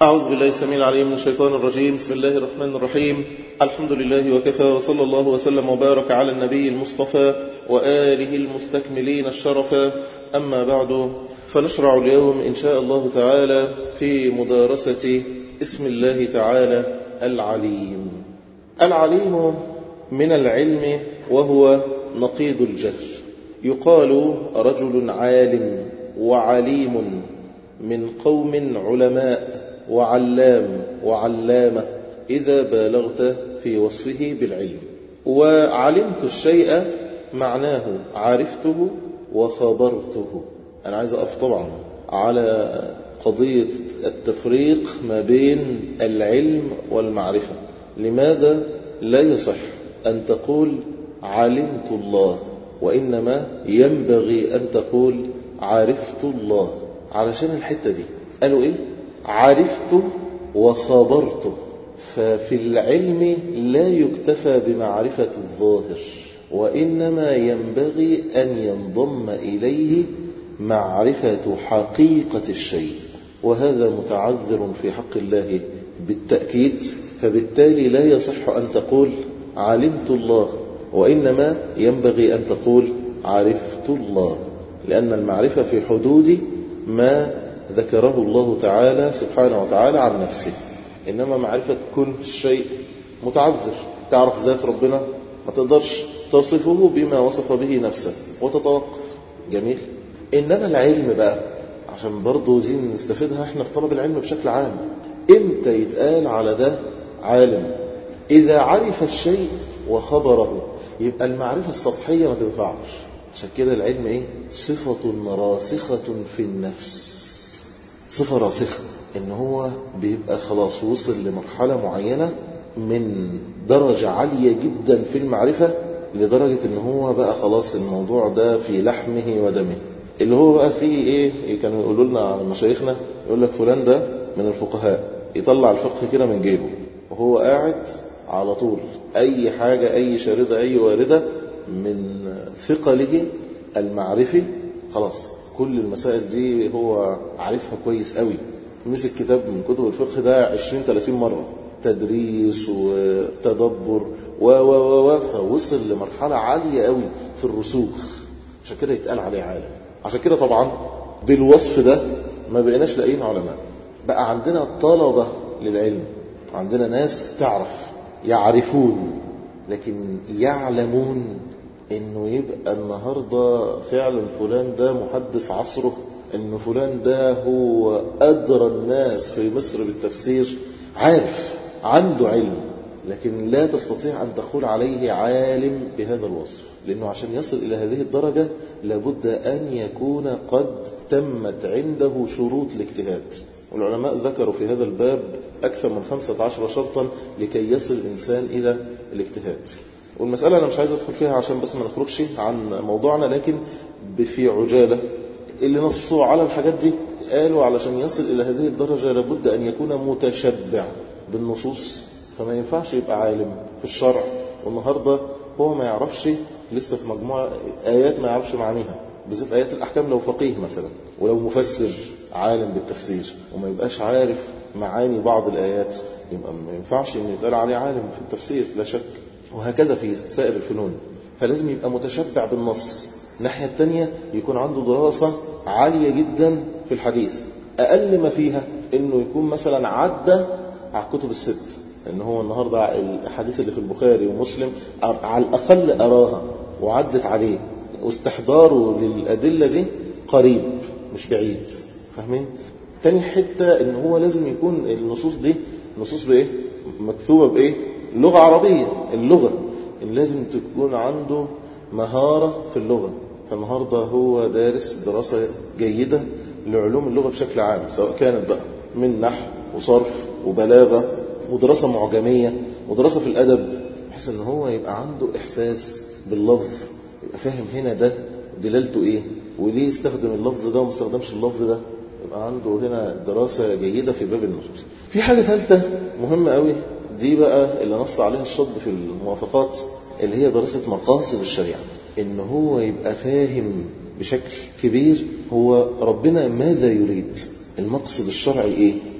أعوذ بالله السميع العليم من الشيطان الرجيم. بسم الله الرحمن الرحيم. الحمد لله وكفى، وصلى الله وسلم وبارك على النبي المصطفى وآله المستكملين الشرفا. أما بعد، فنشرع اليوم إن شاء الله تعالى في مدارسة اسم الله تعالى العليم. العليم من العلم وهو نقيض الجهل. يقال رجل عالم وعليم من قوم علماء وعلام وعلامة إذا بالغت في وصفه بالعلم. وعلمت الشيء معناه عرفته وخبرته. أنا عايز أقف طبعا على قضية التفريق ما بين العلم والمعرفة. لماذا لا يصح أن تقول علمت الله، وإنما ينبغي أن تقول عرفت الله؟ علشان الحتة دي قالوا إيه؟ عرفت وخبرته. ففي العلم لا يكتفى بمعرفة الظاهر، وإنما ينبغي أن ينضم إليه معرفة حقيقة الشيء، وهذا متعذر في حق الله بالتأكيد. فبالتالي لا يصح أن تقول علمت الله، وإنما ينبغي أن تقول عرفت الله، لأن المعرفة في حدود ما ذكره الله تعالى سبحانه وتعالى عن نفسه. إنما معرفة كل شيء متعذر. تعرف ذات ربنا ما تقدرش تصفه بما وصف به نفسه وتتوقف. جميل. إنما العلم بقى، عشان برضو دي نستفيدها احنا في طلب العلم بشكل عام، امتى يتقال على ده عالم؟ إذا عرف الشيء وخبره. يبقى المعرفة السطحية ما تنفعش. عشان كده العلم ايه؟ صفة راسخة في النفس، صفة راسخة، ان هو بيبقى خلاص وصل لمرحلة معينة من درجة عالية جدا في المعرفة، لدرجة ان هو بقى خلاص الموضوع ده في لحمه ودمه. اللي هو بقى فيه ايه؟ كانوا يقولوا لنا عن مشايخنا، يقول لك فلان ده من الفقهاء، يطلع الفقه كده من جيبه وهو قاعد على طول، اي حاجة، اي شاردة، اي واردة من ثقله المعرفي، خلاص كل المسائل دي هو عارفها كويس قوي. مسك كتاب من كتب الفقه ده 20-30 مرة، تدريس وتدبر فوصل لمرحلة عالية قوي في الرسوخ. عشان كده يتقال عليه عالم. عشان كده طبعا بالوصف ده ما بقيناش لاقيين علماء، بقى عندنا طلبة للعلم، عندنا ناس تعرف، يعرفون، لكن يعلمون انه يبقى النهاردة فعلا فلان ده محدث عصره، ان فلان ده هو ادرى الناس في مصر بالتفسير، عارف، عنده علم، لكن لا تستطيع ان تقول عليه عالم بهذا الوصف، لانه عشان يصل الى هذه الدرجة لابد ان يكون قد تمت عنده شروط الاجتهاد. والعلماء ذكروا في هذا الباب اكثر من 15 شرطا لكي يصل الانسان الى الاجتهاد. والمسألة أنا مش عايز أدخل فيها عشان بس ما نخرجش عن موضوعنا، لكن في عجالة اللي نصوا على الحاجات دي قالوا علشان يصل إلى هذه الدرجة لابد أن يكون متشبع بالنصوص. فما ينفعش يبقى عالم في الشرع والنهاردة هو ما يعرفش لسه في مجموعة آيات ما يعرفش معانيها، بالذات آيات الأحكام. لو فقيه مثلا ولو مفسر عالم بالتفسير وما يبقاش عارف معاني بعض الآيات، يبقى ما ينفعش أن يتقال عليه عالم في التفسير، لا شك. وهكذا في سائر الفنون. فلازم يبقى متشبع بالنص. الناحية التانية يكون عنده دراسة عالية جدا في الحديث، أقل ما فيها إنه يكون مثلا عدى على الكتب الست، إن هو النهاردة الحديث اللي في البخاري ومسلم على الأقل أراها وعدت عليه، واستحضاره للأدلة دي قريب مش بعيد. فاهمين؟ تاني حتة إن هو لازم يكون النصوص دي نصوص بإيه؟ مكتوبة بإيه؟ لغة عربية. اللغة إن لازم تكون عنده مهارة في اللغة. فالنهاردة هو دارس دراسة جيدة لعلوم اللغة بشكل عام، سواء كانت بقى من نحو وصرف وبلاغة ودراسة معجمية ودراسة في الأدب، بحيث إن هو يبقى عنده إحساس باللفظ، يبقى فاهم هنا ده دلالته إيه وليه استخدم اللفظ ده وما استخدمش اللفظ ده. يبقى عنده هنا دراسة جيدة في باب النصوص. في حاجة ثالثة مهمة قوي، دي بقى اللي نص عليها الشط في الموافقات، اللي هي دراسة مقاصد الشريعة. إن هو يبقى فاهم بشكل كبير هو ربنا ماذا يريد، المقصد الشرعي إيه،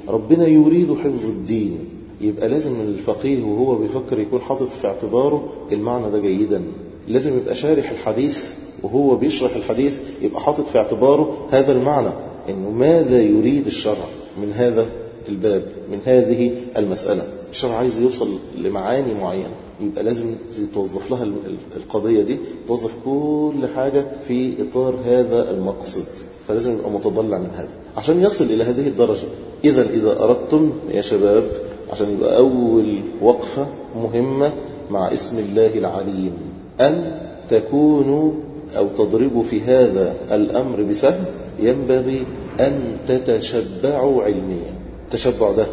ربنا يريد حفظ الدين، يبقى لازم الفقيه وهو بيفكر يكون حاطط في اعتباره المعنى ده جيدا. لازم يبقى شارح الحديث وهو بيشرح الحديث يبقى حاطط في اعتباره هذا المعنى، إنه ماذا يريد الشرع من هذا الباب، من هذه المسألة. الشرع عايز يوصل لمعاني معينة، يبقى لازم توظف لها القضية دي، توظف كل حاجة في إطار هذا المقصد. فلازم يبقى متضلع من هذا عشان يصل إلى هذه الدرجة. إذا أردتم يا شباب، عشان يبقى أول وقفة مهمة مع اسم الله العليم، أن تكونوا أو تضربوا في هذا الأمر بسهم، ينبغي أن تتشبعوا علميا. التشبع ده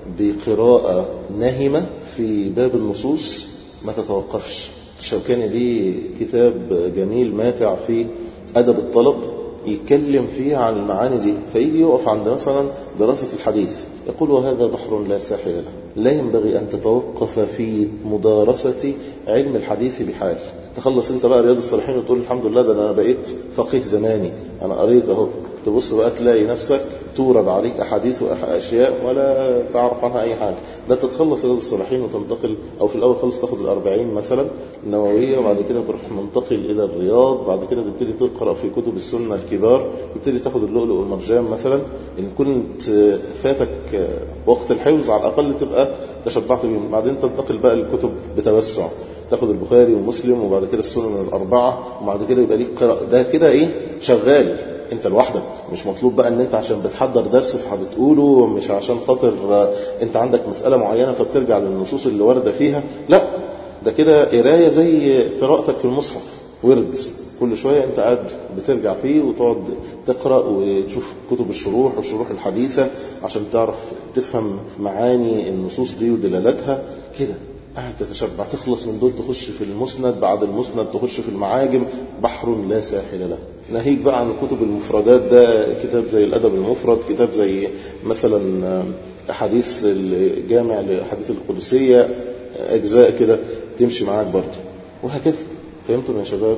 بقراءة نهمة في باب النصوص، ما تتوقفش. الشوكاني ليه كتاب جميل ماتع في أدب الطلب، يتكلم فيه عن المعاني دي، فيجي يقف عند مثلا دراسة الحديث، يقول وهذا بحر لا ساحل له، لا ينبغي أن تتوقف في مدارسة علم الحديث بحال. تخلص انت بقى رياض الصالحين وتقول الحمد لله ده انا بقيت فقيه زماني، انا قريت اهو، تبص بقى تلاقي نفسك تورد عليك احاديث واشياء ولا تعرف عنها اي حاجه. ده تتخلص رياض الصالحين وتنتقل، او في الاول خالص تاخد ال40 مثلا النوويه، وبعد كده تروح منتقل الى الرياض، بعد كده تبتدي تقرا في كتب السنه الكبار، تبتدي تاخد اللؤلؤ والمرجان مثلا. ان كنت فاتك وقت الحفظ على الاقل تبقى تشبعت بيهم، بعدين تنتقل بقى للكتب بتوسع، تاخد البخاري ومسلم وبعد كده السنن الأربعة، وبعد كده يبقى ليك قراءة. ده كده ايه، شغال انت لوحدك. مش مطلوب بقى ان انت عشان بتحضر درس فبتقوله، مش عشان خاطر انت عندك مسألة معينة فبترجع للنصوص اللي واردة فيها، لا، ده كده قراية زي قراءتك في المصحف، ورد كل شوية انت قاعد بترجع فيه وتقعد تقرأ وتشوف كتب الشروح والشروح الحديثة عشان تعرف تفهم معاني النصوص دي ودلالاتها كده. قاعد تتشبع، تخلص من دول تخش في المسند، بعد المسند تخش في المعاجم، بحر لا ساحل له. ناهيك بقى عن كتب المفردات، ده كتاب زي الأدب المفرد، كتاب زي مثلا حديث الجامع لحديث القدسية، أجزاء كده تمشي معاك برضه، وهكذا. فهمتم يا شباب؟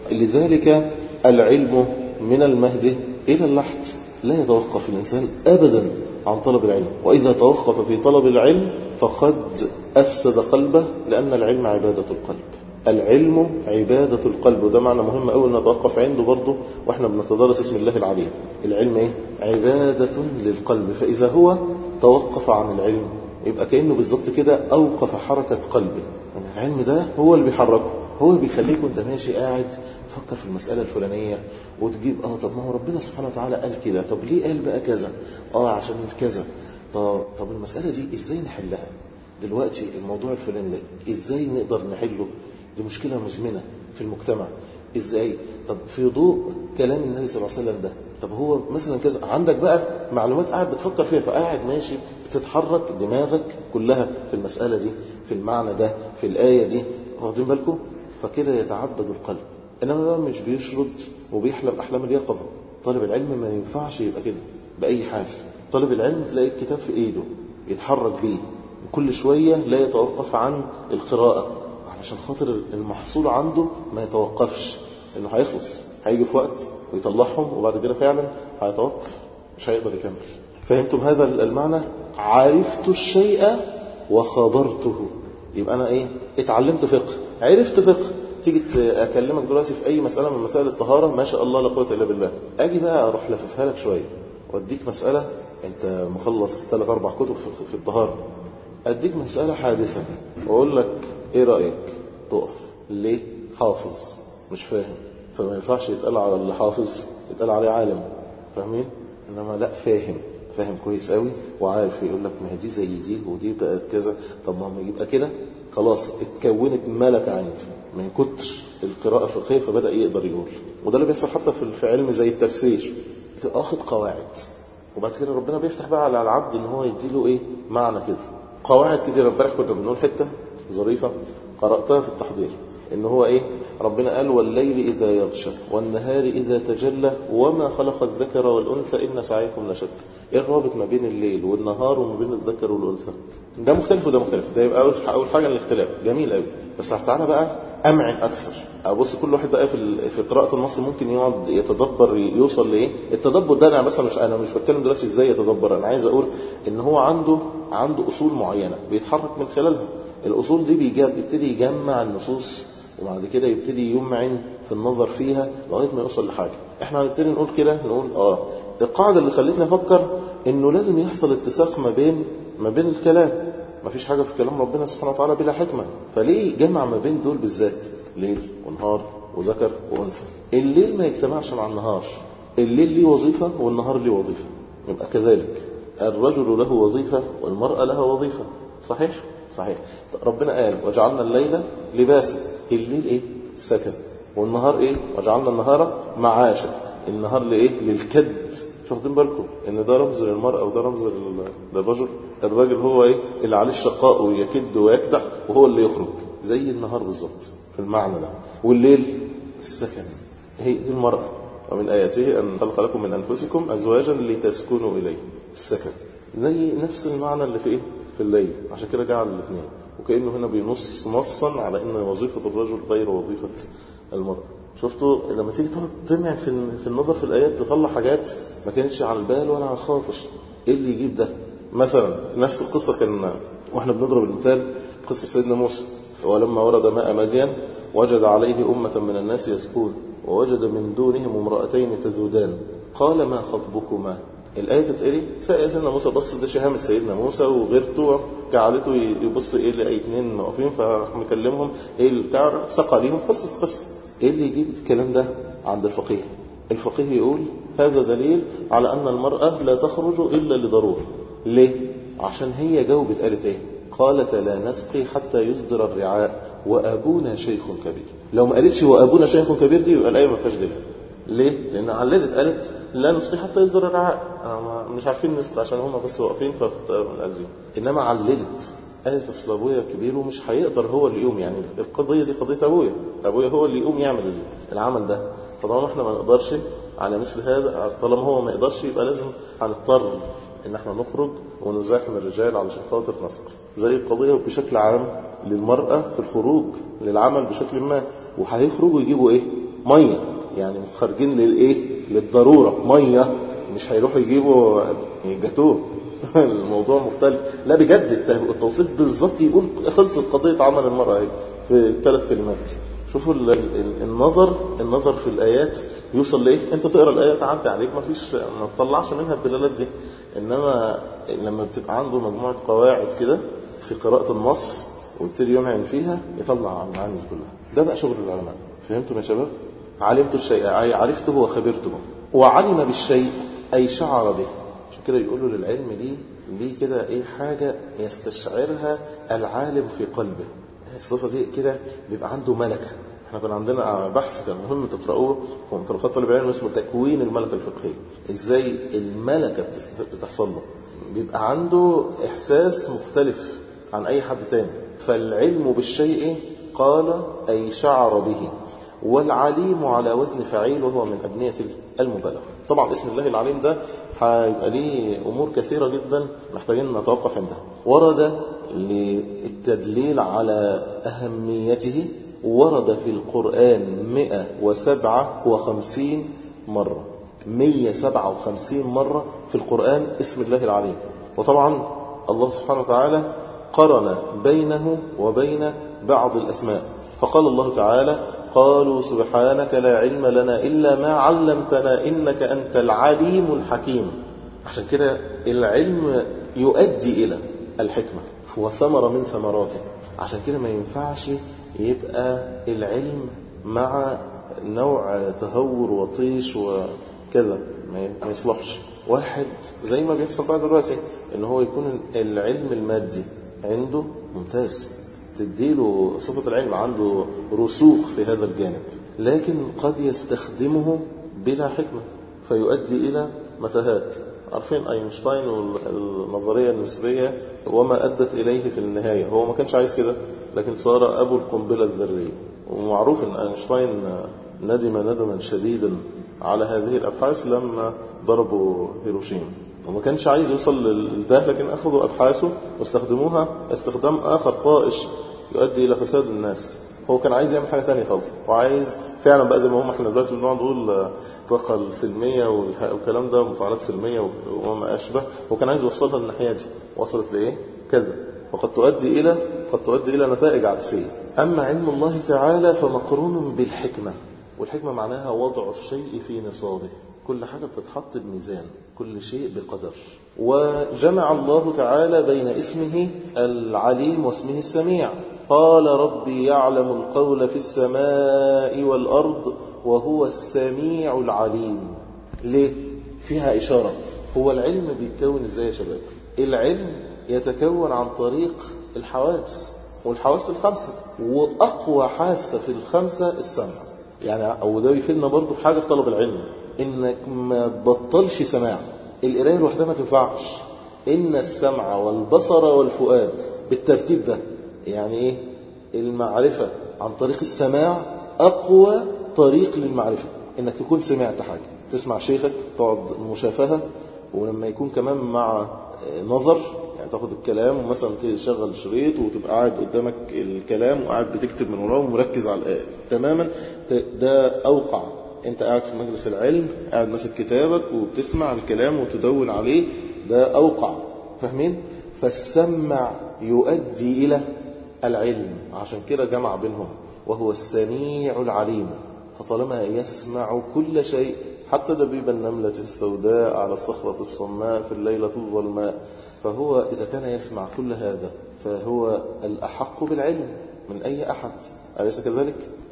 لذلك العلم من المهد إلى اللحد، لا يتوقف الإنسان أبدا عن طلب العلم، وإذا توقف في طلب العلم فقد أفسد قلبه، لأن العلم عبادة القلب. العلم عبادة القلب، وده معنى مهم أوي نتوقف عنده برضه وإحنا بنتدرس اسم الله العليم. العلم إيه؟ عبادة للقلب، فإذا هو توقف عن العلم يبقى كأنه بالضبط كده أوقف حركة قلبه. يعني العلم ده هو اللي بيحركه، هو اللي بيخليك وانت ماشي قاعد تفكر في المسألة الفلانية وتجيب طب ما هو ربنا سبحانه وتعالى قال كده، طب ليه قال بقى كذا؟ عشان كذا. طب المسألة دي ازاي نحلها دلوقتي؟ الموضوع الفلاني ده ازاي نقدر نحله؟ دي مشكلة مزمنة في المجتمع، ازاي؟ طب في ضوء كلام النبي صلى الله عليه وسلم ده، طب هو مثلا كذا، عندك بقى معلومات قاعد بتفكر فيها، فقاعد ماشي بتتحرك دماغك كلها في المسألة دي، في المعنى ده، في الآية دي، واخدين بالكم؟ فكده يتعبد القلب. انما بقى مش بيشرد وبيحلم احلام اليقظه. طالب العلم ما ينفعش يبقى كده باي حال. طالب العلم تلاقي الكتاب في ايده يتحرك بيه، وكل شويه لا يتوقف عن القراءه، علشان خاطر المحصول عنده ما يتوقفش، انه هيخلص، هيجي في وقت ويطلعهم وبعد كده فعلا هيتوقف، مش هيقدر يكمل. فهمتم هذا المعنى؟ عرفت الشيء وخبرته. يبقى انا ايه؟ اتعلمت فقه، عرفت فقه، تيجي اكلمك دلوقتي في اي مسألة من مسائل الطهارة، ما شاء الله لا قوة الا بالله، اجي بقى اروح لففها لك شوية واديك مسألة انت مخلص 3-4 كتب في الطهارة، اديك مسألة حادثة واقول لك ايه رأيك؟ تقف ليه؟ حافظ مش فاهم، فما ينفعش يتقال على اللي حافظ يتقال عليه عالم، فاهمين؟ انما لا، فاهم كويس قوي وعارف، يقول لك ما هي دي زي دي ودي بقت كذا. طب ما يبقى كده خلاص اتكونت ملكة عنده من كتر القراءة الفقهية، فبدأ يقدر يقول. وده اللي بيحصل حتى في علم زي التفسير، تاخد قواعد وبعد كده ربنا بيفتح بقى على العبد ان هو يديله ايه؟ معنى كده. قواعد كتير. امبارح كنا بنقول حتة ظريفة قرأتها في التحضير، ان هو ايه؟ ربنا قال والليل إذا يغشى والنهار إذا تجلى وما خلق الذكر والأنثى إن سعيكم لشتى. إيه الرابط ما بين الليل والنهار وما بين الذكر والأنثى؟ ده مختلف وده مختلف. ده يبقى أول حاجة الاختلاف جميل قوي. بس تعالى بقى أمعن أكثر. أبص كل واحد بقى في قراءة النص ممكن يقعد يتدبر يوصل لإيه. التدبر ده أنا مش بتكلم دلوقتي إزاي يتدبر. أنا عايز أقول إن هو عنده أصول معينة بيتحرك من خلالها. الأصول دي بيبتدي يجمع النصوص وبعد كده يبتدي يمعن في النظر فيها لغاية ما يوصل لحاجة. احنا هنبتدي نقول كده نقول القاعدة اللي خلتني أفكر إنه لازم يحصل اتساق ما بين الكلام. ما فيش حاجة في كلام ربنا سبحانه وتعالى بلا حكمة. فليه جمع ما بين دول بالذات ليل ونهار وذكر وأنثى؟ الليل ما يجتمعش مع النهار. الليل ليه وظيفة والنهار ليه وظيفة. يبقى كذلك الرجل له وظيفة والمرأة لها وظيفة. صحيح؟ ربنا قال وجعلنا الليل لباسا. الليل ايه؟ سكن. والنهار ايه؟ وجعلنا النهار معاشا. النهار لايه؟ للكد. شو واخدين بالكم ان ده رمز للمرأة وده رمز للرجل؟ الراجل هو ايه اللي عليه الشقاء ويكد ويكدح وهو اللي يخرج زي النهار بالظبط في المعنى ده. والليل السكن. هي دي المرأة. ومن آياته أن خلق لكم من أنفسكم أزواجا لتسكنوا إليه. السكن زي نفس المعنى اللي في ايه؟ في الليل. عشان كده جعل الاثنين. وكأنه هنا بينص نصا على ان وظيفة الرجل غير وظيفة المرأة. شفتوا لما تيجي تقعد تمع في النظر في الآيات تطلع حاجات ما كانتش على البال ولا على الخاطر. ايه اللي يجيب ده؟ مثلا نفس القصة كان واحنا بنضرب المثال قصة سيدنا موسى. ولما ورد ماء مدين وجد عليه أمة من الناس يسقون ووجد من دونهم امرأتين تذودان قال ما خطبكما. الآية تتقري سيدنا موسى بص ده شهامة سيدنا موسى وغيرته جعلته يبص ايه لأي اتنين واقفين فراح مكلمهم ايه اللي بتاع سقى ليهم خلصت القصة. ايه اللي يجيب الكلام ده عند الفقيه؟ الفقيه يقول هذا دليل على أن المرأة لا تخرج إلا لضرورة. ليه؟ عشان هي جاوبت قالت ايه؟ قالت لا نسقي حتى يصدر الرعاء وأبونا شيخ كبير. لو ما قالتش وأبونا شيخ كبير دي يبقى الآية ما فيهاش دليل. ليه؟ لأن علّدت قالت لا نسقي حتى يصدر الرعاء. مش عارفين نسقي عشان هم بس واقفين فقالوا. إنما علّدت قالت أصل أبويا كبير ومش هيقدر هو اللي يقوم. يعني القضية دي قضية أبويا هو اللي يقوم يعمل العمل ده. طالما احنا ما نقدرش على مثل هذا، طالما هو ما يقدرش يبقى لازم هنضطر ان احنا نخرج ونزاحم الرجال علشان خاطر نسقي. زي القضية بشكل عام للمرأة في الخروج للعمل بشكل ما. وهيخرجوا يجيبوا ايه؟ مية. يعني خارجين للايه؟ للضرورة مية. مش هيروحوا يجيبوا جاتوه. الموضوع مختلف. لا بجد التوصيف بالظبط يقول خلصت قضية عمل المرأة في 3 كلمات. شوفوا النظر في الآيات يوصل ليه. انت تقرأ الآيات عدى عليك ما تطلعش منها الدلالات دي. انما لما بتبقى عنده مجموعة قواعد كده في قراءة النص ويبتدي يمعن فيها يطلع المعاني كلها. ده بقى شغل العلماء. فهمتم يا شباب؟ علمت الشيء أي عرفته وخبرته. وعلم بالشيء أي شعر به. عشان كده يقولوا للعلم ليه كده ايه حاجة يستشعرها العالم في قلبه. الصفة دي كده بيبقى عنده ملكة. احنا كان عندنا بحث كان مهم تقرأوه هو مطلقات طالب العلم اسمه تكوين الملكة الفقهية. ازاي الملكة بتحصل له. بيبقى عنده احساس مختلف عن اي حد تاني. فالعلم بالشيء قال اي شعر به. والعليم على وزن فعيل وهو من أبنية المبالغة. طبعا اسم الله العليم ده هيبقى ليه أمور كثيرة جدا محتاجين نتوقف عندها. ورد للتدليل على أهميته ورد في القرآن 157 مرة. 157 مرة في القرآن اسم الله العليم. وطبعا الله سبحانه وتعالى قرن بينه وبين بعض الأسماء. فقال الله تعالى قالوا سبحانك لا علم لنا إلا ما علمتنا إنك أنت العليم الحكيم. عشان كده العلم يؤدي إلى الحكمة وثمرة من ثمراته. عشان كده ما ينفعش يبقى العلم مع نوع تهور وطيش وكذا. ما يصلحش. واحد زي ما بيحصل بقى دلوقتي إن هو يكون العلم المادي عنده ممتاز تديله صفة العلم عنده رسوخ في هذا الجانب. لكن قد يستخدمه بلا حكمة فيؤدي إلى متاهات. عارفين أينشتاين والنظرية النسبية وما أدت إليه في النهاية. هو ما كانش عايز كده لكن صار أبو القنبلة الذرية. ومعروف أن أينشتاين ندم ندما شديدا على هذه الأبحاث لما ضربوا هيروشيما، وما كانش عايز يوصل لده، لكن أخذوا أبحاثه واستخدموها استخدام آخر طائش يؤدي إلى فساد الناس. هو كان عايز يعمل حاجة تانية خالص، وعايز فعلا بقى زي ما هم احنا دلوقتي بنقعد نقول الطاقة السلمية والكلام ده ومفاعلات سلمية وما أشبه، هو كان عايز يوصلها للناحية دي. وصلت لإيه؟ كذا، وقد تؤدي إلى نتائج عكسية. أما علم الله تعالى فمقرون بالحكمة، والحكمة معناها وضع الشيء في نصابه، كل حاجة بتتحط بميزان، كل شيء بقدر. وجمع الله تعالى بين اسمه العليم واسمه السميع. قال ربي يعلم القول في السماء والأرض وهو السميع العليم. ليه؟ فيها إشارة. هو العلم بيتكون إزاي يا شباب؟ العلم يتكون عن طريق الحواس، والحواس الخمسة، وأقوى حاسة في الخمسة السمع. يعني أو ده يفيدنا برضو في حاجة في طلب العلم، إنك ما تبطلش سماع. القراية لوحدها ما تنفعش، إن السمع والبصر والفؤاد بالترتيب ده. يعني إيه؟ المعرفة عن طريق السماع أقوى طريق للمعرفة، إنك تكون سمعت حاجة، تسمع شيخك، تقعد مشافهة، ولما يكون كمان مع نظر، يعني تاخد الكلام ومثلا تشغل شريط وتبقى قاعد قدامك الكلام وقاعد بتكتب من وراه ومركز على الآية تماما، ده أوقع. انت قاعد في مجلس العلم، قاعد ماسك كتابك وبتسمع الكلام وتدون عليه، ده أوقع. فاهمين؟ فالسمع يؤدي إلى العلم، عشان كده جمع بينهم، وهو السميع العليم. فطالما يسمع كل شيء، حتى دبيب النملة السوداء على الصخرة الصماء في الليلة الظلماء، فهو إذا كان يسمع كل هذا فهو الأحق بالعلم من أي أحد، أليس كذلك؟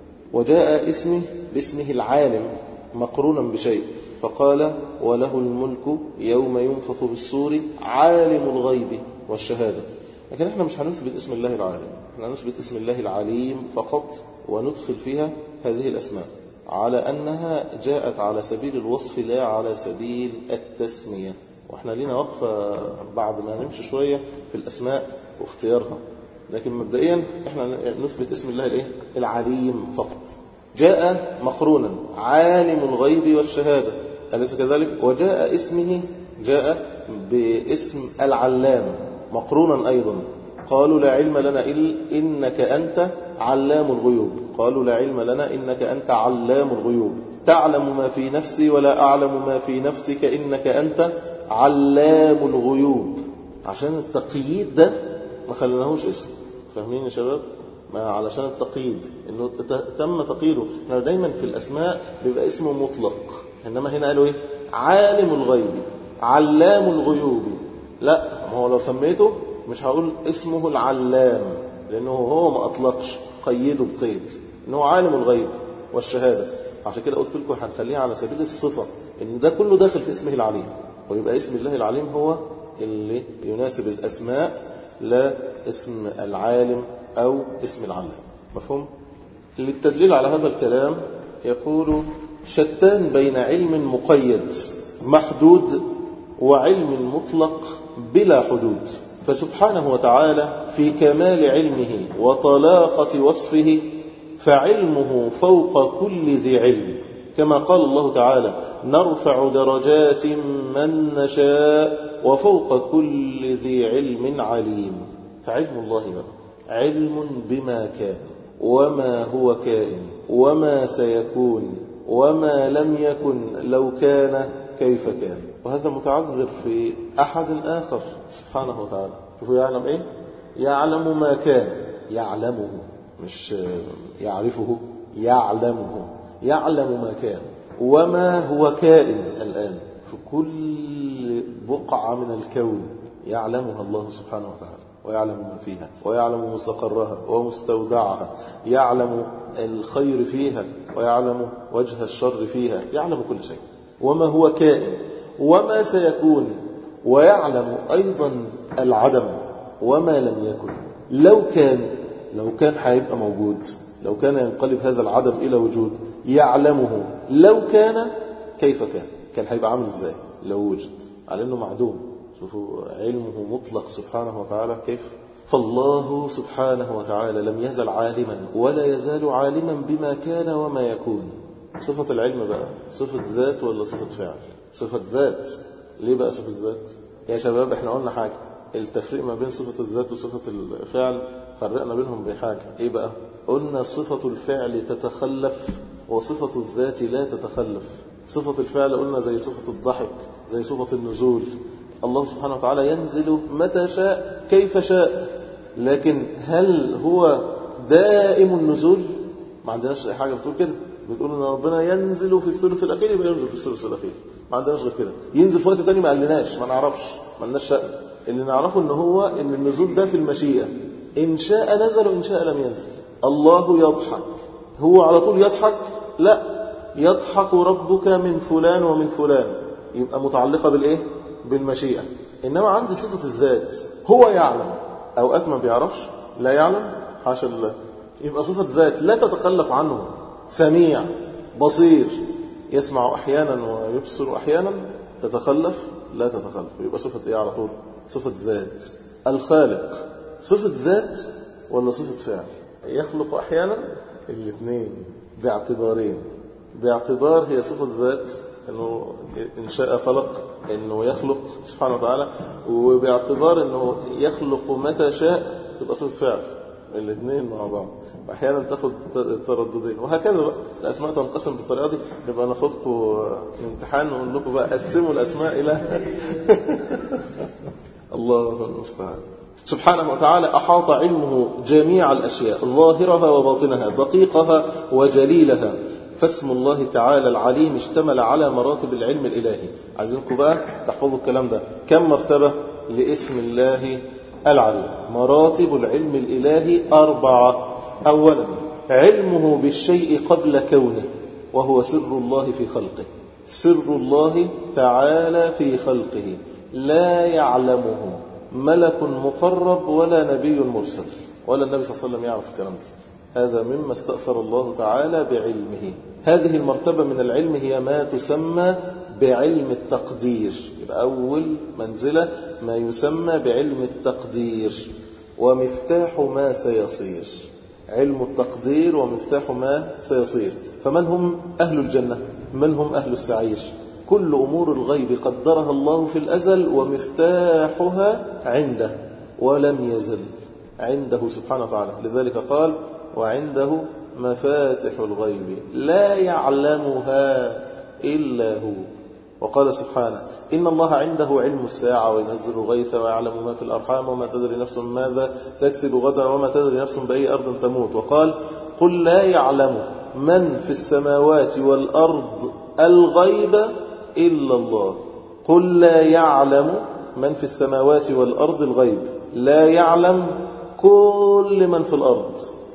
وجاء اسمه باسمه العالم مقرونا بشيء، فقال وله الملك يوم ينفخ بالصور عالم الغيب والشهادة. لكن احنا مش هنثبت اسم الله العالم، احنا هنثبت اسم الله العليم فقط، وندخل فيها هذه الأسماء على أنها جاءت على سبيل الوصف لا على سبيل التسمية. واحنا لينا وقفة بعد ما نمشي شوية في الأسماء واختيارها، لكن مبدئيا احنا نثبت اسم الله الايه؟ العليم فقط. جاء مقرونا عالم الغيب والشهادة، أليس كذلك؟ وجاء اسمه جاء باسم العلام مقرونا أيضا. قالوا لا علم لنا إنك أنت علام الغيوب، قالوا لا علم لنا إنك أنت علام الغيوب، تعلم ما في نفسي ولا أعلم ما في نفسك إنك أنت علام الغيوب. عشان التقييد ده ما خلناهوش اسم. فاهمين يا شباب؟ ما علشان التقييد، إنه تم تقييده. احنا دايما في الأسماء بيبقى اسمه مطلق، إنما هنا قالوا إيه؟ عالم الغيب، علام الغيوب. لا، ما هو لو سميته مش هقول اسمه العلام، لأنه هو ما أطلقش، قيده بقيد إنه عالم الغيب والشهادة. عشان كده قلت لكم هنخليها على سبيل الصفة، إن ده كله داخل في اسمه العليم، ويبقى اسم الله العليم هو اللي يناسب الأسماء، لا اسم العالم أو اسم العلام. مفهوم؟ للتدليل على هذا الكلام يقول شتان بين علم مقيد محدود وعلم مطلق بلا حدود. فسبحانه وتعالى في كمال علمه وطلاقة وصفه فعلمه فوق كل ذي علم، كما قال الله تعالى نرفع درجات من نشاء وفوق كل ذي علم عليم. فعلم الله بقى علم بما كان وما هو كائن وما سيكون وما لم يكن لو كان كيف كان. وهذا متعذر في أحد آخر سبحانه وتعالى. شوفوا يعلم إيه؟ يعلم ما كان، يعلمه مش يعرفه، يعلمه، يعلم ما كان وما هو كائن الآن في كل بقعة من الكون يعلمها الله سبحانه وتعالى، ويعلم ما فيها، ويعلم مستقرها ومستودعها، يعلم الخير فيها ويعلم وجه الشر فيها، يعلم كل شيء. وما هو كائن وما سيكون، ويعلم أيضا العدم وما لم يكن. لو كان هيبقى موجود، لو كان ينقلب هذا العدم إلى وجود يعلمه، لو كان كيف كان هيبقى عامل ازاي لو وجد، على انه معدوم. شوفوا علمه مطلق سبحانه وتعالى كيف. فالله سبحانه وتعالى لم يزل عالما ولا يزال عالما بما كان وما يكون. صفة العلم بقى صفة ذات ولا صفة فعل؟ صفة ذات. ليه بقى صفة ذات؟ يا شباب احنا قلنا حاجة، التفريق ما بين صفة الذات وصفة الفعل فرقنا بينهم بحاجة. ايه بقى؟ قلنا صفة الفعل تتخلف وصفة الذات لا تتخلف. صفة الفعل قلنا زي صفة الضحك، زي صفة النزول. الله سبحانه وتعالى ينزل متى شاء كيف شاء، لكن هل هو دائم النزول؟ ما عندناش حاجة بتقول كده. بتقول ان ربنا ينزل في الثلث الاخير يبقى ينزل في الثلث الاخير، ما عندناش غير كده. ينزل في وقت تاني ما قالناش، ما نعرفش، ما لناش شأن. اللي نعرفه ان هو ان النزول ده في المشيئة، ان شاء نزل وان شاء لم ينزل. الله يضحك، هو على طول يضحك؟ لا، يضحك ربك من فلان ومن فلان، يبقى متعلقة بالايه؟ بالمشيئة. انما عند صفة الذات هو يعلم، اوقات ما بيعرفش، لا يعلم، حاشا لله، يبقى صفة ذات لا تتخلف عنه. سميع بصير، يسمع احيانا ويبصر احيانا، تتخلف؟ لا تتخلف، يبقى صفة ايه على طول؟ صفة ذات. الخالق صفة ذات ولا صفة فعل؟ يخلق احيانا، الاثنين باعتبارين. باعتبار هي صفة ذات، انه ان شاء خلق، انه يخلق سبحانه وتعالى، وباعتبار انه يخلق متى شاء تبقى صفة فعل. الاثنين مع بعض، واحيانا تاخد ترددين، وهكذا بقى. الاسماء تنقسم بالطريقه دي. نبقى ناخدكم امتحان ونقول لكم بقى قسموا الاسماء الى الله المستعان. سبحانه وتعالى أحاط علمه جميع الأشياء، ظاهرها وباطنها، دقيقها وجليلها. فاسم الله تعالى العليم اشتمل على مراتب العلم الإلهي. عايزينكم بقى تحفظوا الكلام ده. كم مرتبة لاسم الله العليم؟ مراتب العلم الإلهي 4. أولا، علمه بالشيء قبل كونه، وهو سر الله في خلقه. سر الله تعالى في خلقه لا يعلمه ملك مقرب ولا نبي مرسل، ولا النبي صلى الله عليه وسلم يعرف الكلام ده. هذا مما استأثر الله تعالى بعلمه. هذه المرتبة من العلم هي ما تسمى بعلم التقدير. يبقى أول منزلة ما يسمى بعلم التقدير، ومفتاح ما سيصير. علم التقدير ومفتاح ما سيصير. فمن هم أهل الجنة؟ من هم أهل السعير؟ كل أمور الغيب قدرها الله في الأزل، ومفتاحها عنده ولم يزل عنده سبحانه وتعالى. لذلك قال: وعنده مفاتح الغيب لا يعلمها إلا هو. وقال سبحانه: إن الله عنده علم الساعة وينزل الغيث ويعلم ما في الأرحام وما تدري نفس ماذا تكسب غدا وما تدري نفس بأي أرض تموت. وقال: قل لا يعلم من في السماوات والأرض الغيب إلا الله. قل لا يعلم من في السماوات والأرض الغيب. لا يعلم كل من في الأرض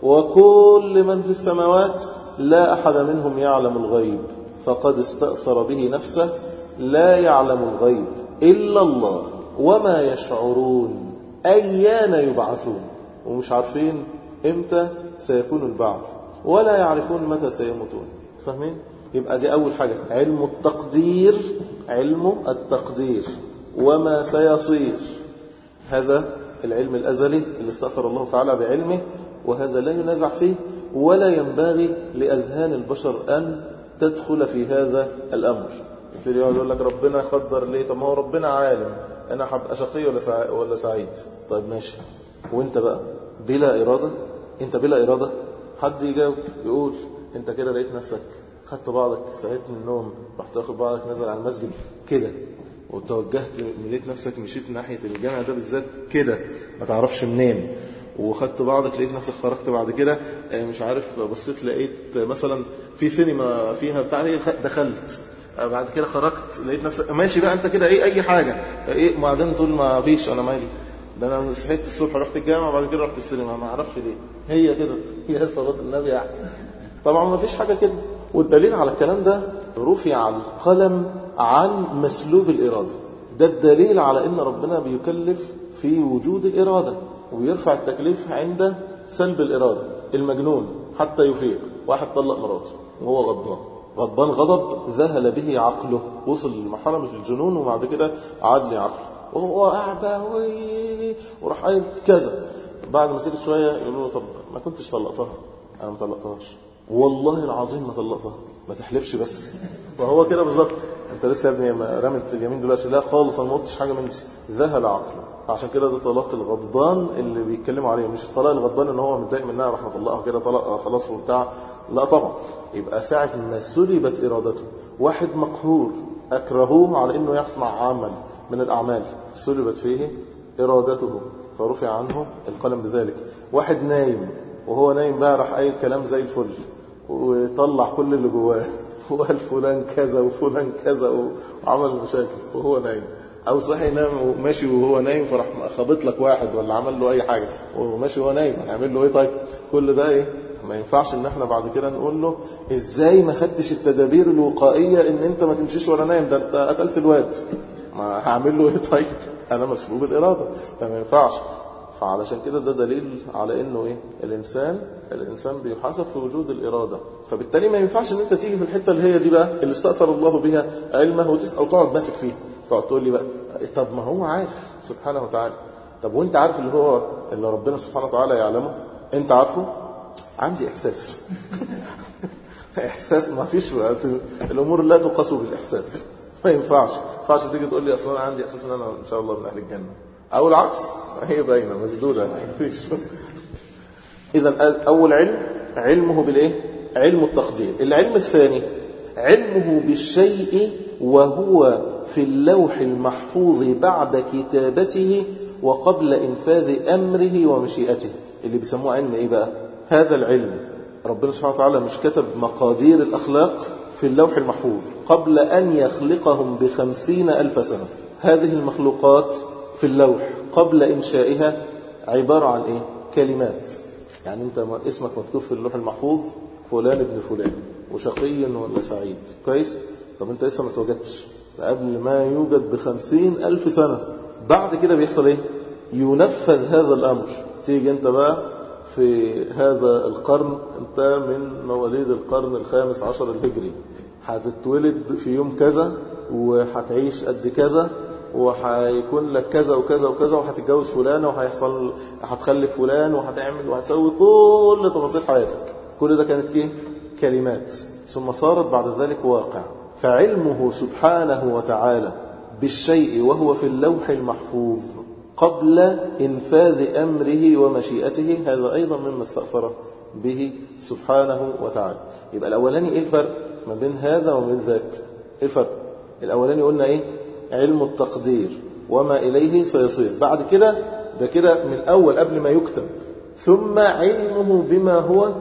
وكل من في السماوات، لا أحد منهم يعلم الغيب، فقد استأثر به نفسه. لا يعلم الغيب إلا الله وما يشعرون أيان يبعثون. ومش عارفين إمتى سيكون البعث، ولا يعرفون متى سيموتون. فاهمين؟ يبقى دي أول حاجة، علم التقدير. علم التقدير وما سيصير، هذا العلم الأزلي اللي استأثر الله تعالى بعلمه، وهذا لا ينازع فيه، ولا ينبغي لأذهان البشر أن تدخل في هذا الأمر. يقول لك ربنا قدر ليه؟ طب ما هو ربنا عالم، أنا هبقى شقي ولا سعيد؟ طيب ماشي، وانت بقى بلا إرادة؟ انت بلا إرادة؟ حد يجاوب يقول انت كده لقيت نفسك خدت بعضك، صحيت من النوم، رحت تاخد بعضك نزل على المسجد كده، وتوجهت، لقيت نفسك مشيت ناحية الجامع ده بالذات كده، ما تعرفش منين، وخدت بعضك لقيت نفسك خرجت بعد كده مش عارف، بصيت لقيت مثلا في سينما فيها بتاع، دخلت بعد كده خرجت لقيت نفسك ماشي بقى انت كده اي حاجة وبعدين تقول ما فيش، انا مالي، ده انا صحيت الصبح رحت الجامع وبعد كده رحت السينما، ما اعرفش ليه، هي كده، هي صلاة النبي احسن. طبعا ما فيش حاجة كده. والدليل على الكلام ده رفع القلم عن مسلوب الإرادة. ده الدليل على ان ربنا بيكلف في وجود الإرادة، ويرفع التكليف عند سلب الإرادة. المجنون حتى يفيق، واحد طلق مراته وهو غضبان غضب ذهل به عقله، وصل لمرحلة في الجنون، وبعد كده عاد لي عقله وهو أعبى وراح قايل كذا، بعد ما سكت شوية يقولوا له طب ما كنتش طلقتها؟ أنا ما طلقتهاش والله العظيم، ما طلقتها، ما تحلفش بس. فهو كده بالظبط، انت لسه يا ابني رمت اليمين دلوقتي؟ لا خالص، انا ما قلتش حاجه من دي. ذهل عقله. عشان كده ده طلاق الغضبان اللي بيتكلموا عليه، مش طلاق الغضبان ان هو متضايق منها راح مطلقها كده طلاق خلاص وبتاع، لا طبعا. يبقى ساعه ما سلبت ارادته، واحد مقهور اكرهوه على انه يصنع عمل من الاعمال، سلبت فيه ارادته فرفع عنه القلم بذلك. واحد نايم، وهو نايم بقى راح قايل كلام زي الفل وطلع كل اللي جواه وقال فلان كذا وفلان كذا وعمل مشاكل وهو نايم. او صحي نام وماشي وهو نايم فراح خبط لك واحد ولا عمل له اي حاجه وماشي وهو نايم، هنعمل له ايه؟ طيب كل ده ايه؟ ما ينفعش ان احنا بعد كده نقول له ازاي ما خدتش التدابير الوقائيه ان انت ما تمشيش ولا نايم، ده انت قتلت الواد. ما هعمل له ايه؟ طيب انا مسلوب الاراده، فما ينفعش. فعلشان كده ده دليل على انه ايه؟ الانسان بيحاسب في وجود الاراده. فبالتالي ما ينفعش ان انت تيجي في الحته اللي هي دي بقى اللي استأثر الله بها علمه وتسال وتقعد ماسك فيها، تقعد تقول لي بقى طب ما هو عارف سبحانه وتعالى. طب وانت عارف اللي ربنا سبحانه وتعالى يعلمه؟ انت عارفه؟ عندي احساس. احساس، ما فيش الامور لا تقاس بالاحساس. ما ينفعش تيجي تقول لي اصلا انا عندي احساس ان انا ان شاء الله من اهل الجنه، او العكس، هي باينه مسدوده. اذا اول علمه بالايه؟ علم التقدير. العلم الثاني علمه بالشيء وهو في اللوح المحفوظ بعد كتابته وقبل انفاذ امره ومشيئته، اللي بيسموه علم ايه بقى؟ هذا العلم ربنا سبحانه وتعالى مش كتب مقادير الاخلاق في اللوح المحفوظ قبل ان يخلقهم ب50,000 سنه. هذه المخلوقات في اللوح قبل إنشائها عبارة عن إيه؟ كلمات. يعني أنت اسمك مكتوب في اللوح المحفوظ فلان ابن فلان وشقي ولا سعيد، كويس؟ طب أنت لسه ما توجدتش، قبل ما يوجد ب50,000 سنة. بعد كده بيحصل إيه؟ ينفذ هذا الأمر. تيجي أنت بقى في هذا القرن، أنت من مواليد القرن ال15 الهجري، هتتولد في يوم كذا وهتعيش قد كذا وهيكون لك كذا وكذا وكذا وهتتجوز فلانة وهيحصل هتخلف فلان وهتعمل وهتسوي كل تفاصيل حياتك. كل ده كانت ايه؟ كلمات، ثم صارت بعد ذلك واقع. فعلمه سبحانه وتعالى بالشيء وهو في اللوح المحفوظ قبل إنفاذ أمره ومشيئته، هذا أيضا مما استأثر به سبحانه وتعالى. يبقى الأولاني إيه الفرق ما بين هذا ومن ذاك؟ إيه الفرق؟ الأولاني قلنا إيه؟ علم التقدير وما إليه سيصير. بعد كده ده كده من الأول قبل ما يكتب. ثم علمه بما هو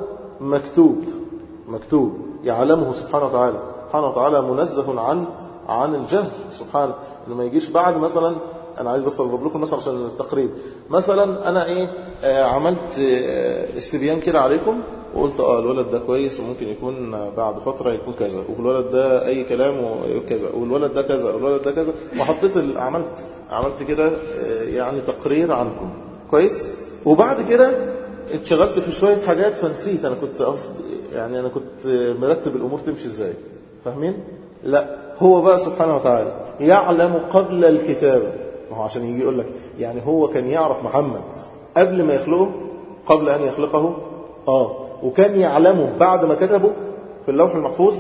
مكتوب يعلمه سبحانه وتعالى منزه عن الجهل سبحانه. إنه ما يجيش بعد مثلا، أنا عايز بس أضرب لكم مثلا عشان التقريب. مثلا أنا عملت استبيان كده عليكم وقلت الولد ده كويس وممكن يكون بعد فترة يكون كذا، والولد ده أي كلام وكذا، والولد ده كذا، والولد ده كذا، وحطيت عملت كده يعني تقرير عنكم كويس. وبعد كده اتشغلت في شوية حاجات فنسيت أنا كنت مرتب الأمور تمشي إزاي. فاهمين؟ لا، هو بقى سبحانه وتعالى يعلم قبل الكتابة. ما هو عشان يجي يقول لك يعني هو كان يعرف محمد قبل ما يخلقه، قبل أن يخلقه، وكان يعلمه بعد ما كتبه في اللوح المحفوظ،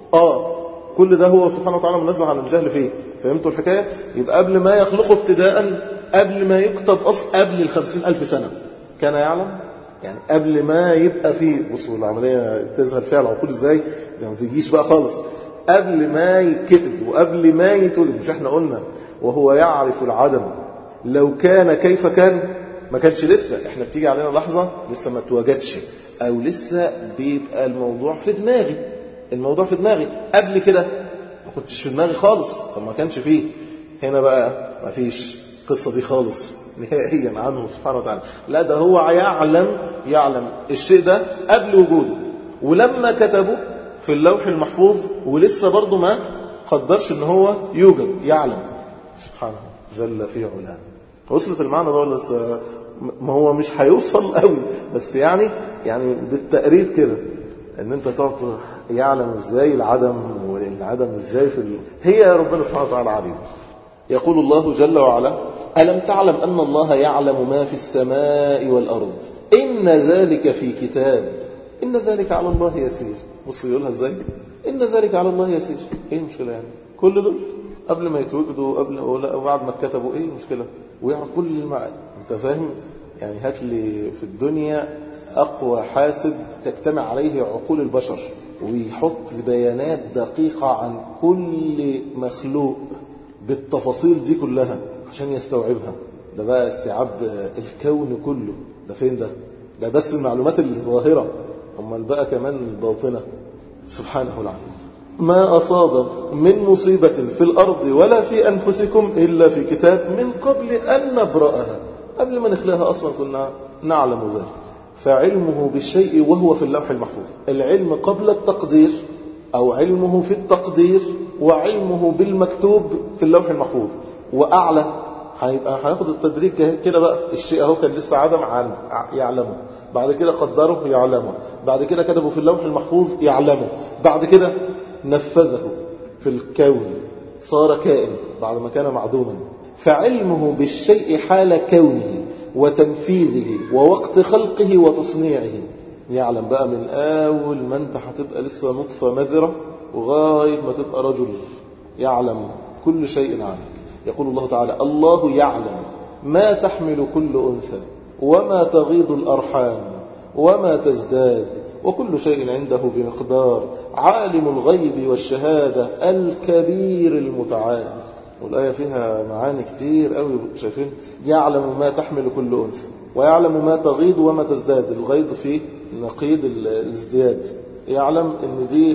كل ده هو سبحانه وتعالى منزه عن الجهل فيه. فهمتوا الحكاية؟ يبقى قبل ما يخلقه ابتداء، قبل ما يكتب قبل 50,000 سنة كان يعلم. يعني قبل ما يبقى فيه، بصوا العملية تظهر فيها العقول ازاي، ما تجيش بقى خالص. قبل ما يتكتب وقبل ما يتولد، مش احنا قلنا وهو يعرف العدم لو كان كيف كان؟ ما كانش لسه، احنا بتيجي علينا لحظة لسه ما تواجدش، او لسه بيبقى الموضوع في دماغي. قبل كده ما كنتش في دماغي خالص، طب ما كانش فيه. هنا بقى ما فيش القصة دي خالص نهائيا عنه سبحانه وتعالى. لا، ده هو يعلم الشيء ده قبل وجوده، ولما كتبه في اللوح المحفوظ ولسه برضه ما قدرش ان هو يوجد، يعلم سبحانه جل في علاه. وصلت المعنى ده ولا لسه؟ ما هو مش هيوصل قوي، بس يعني بالتقريب كده ان انت تقعد يعلم ازاي العدم، والعدم ازاي هي ربنا سبحانه وتعالى عليم. يقول الله جل وعلا: ألم تعلم أن الله يعلم ما في السماء والأرض إن ذلك في كتاب إن ذلك على الله يسير. بص يقولها ازاي؟ إن ذلك على الله يسير. ايه المشكلة يعني؟ كل دول قبل ما يتوجدوا وبعد ما كتبوا، ايه المشكلة؟ ويعرف كل انت فاهم يعني؟ هات لي في الدنيا أقوى حاسب تجتمع عليه عقول البشر ويحط بيانات دقيقة عن كل مخلوق بالتفاصيل دي كلها عشان يستوعبها. ده بقى استيعاب الكون كله. ده فين ده؟ ده بس المعلومات الظاهرة، أمال بقى كمان الباطنة. سبحانه العظيم. ما أصاب من مصيبة في الأرض ولا في أنفسكم إلا في كتاب من قبل أن نبرأها. قبل ما نخلقها أصلا كنا نعلم ذلك. فعلمه بالشيء وهو في اللوح المحفوظ. العلم قبل التقدير، أو علمه في التقدير، وعلمه بالمكتوب في اللوح المحفوظ. وأعلى هناخد التدريج كده بقى. الشيء اهو كان لسه عدم يعلمه، بعد كده قدره يعلمه، بعد كده كتبه في اللوح المحفوظ يعلمه، بعد كده نفذه في الكون صار كائن بعد ما كان معدوما. فعلمه بالشيء حال كونه وتنفيذه ووقت خلقه وتصنيعه. يعلم بقى من أول ما أنت هتبقى لسه نطفة مذرة وغاية ما تبقى رجل، يعلم كل شيء عنك. يقول الله تعالى: الله يعلم ما تحمل كل أنثى وما تغيض الأرحام وما تزداد وكل شيء عنده بمقدار، عالم الغيب والشهادة الكبير المتعال. والآية فيها معاني كتير قوي شايفين. يعلم ما تحمل كل أنثى، ويعلم ما تغيض وما تزداد. الغيض فيه نقيض الازدياد. يعلم ان دي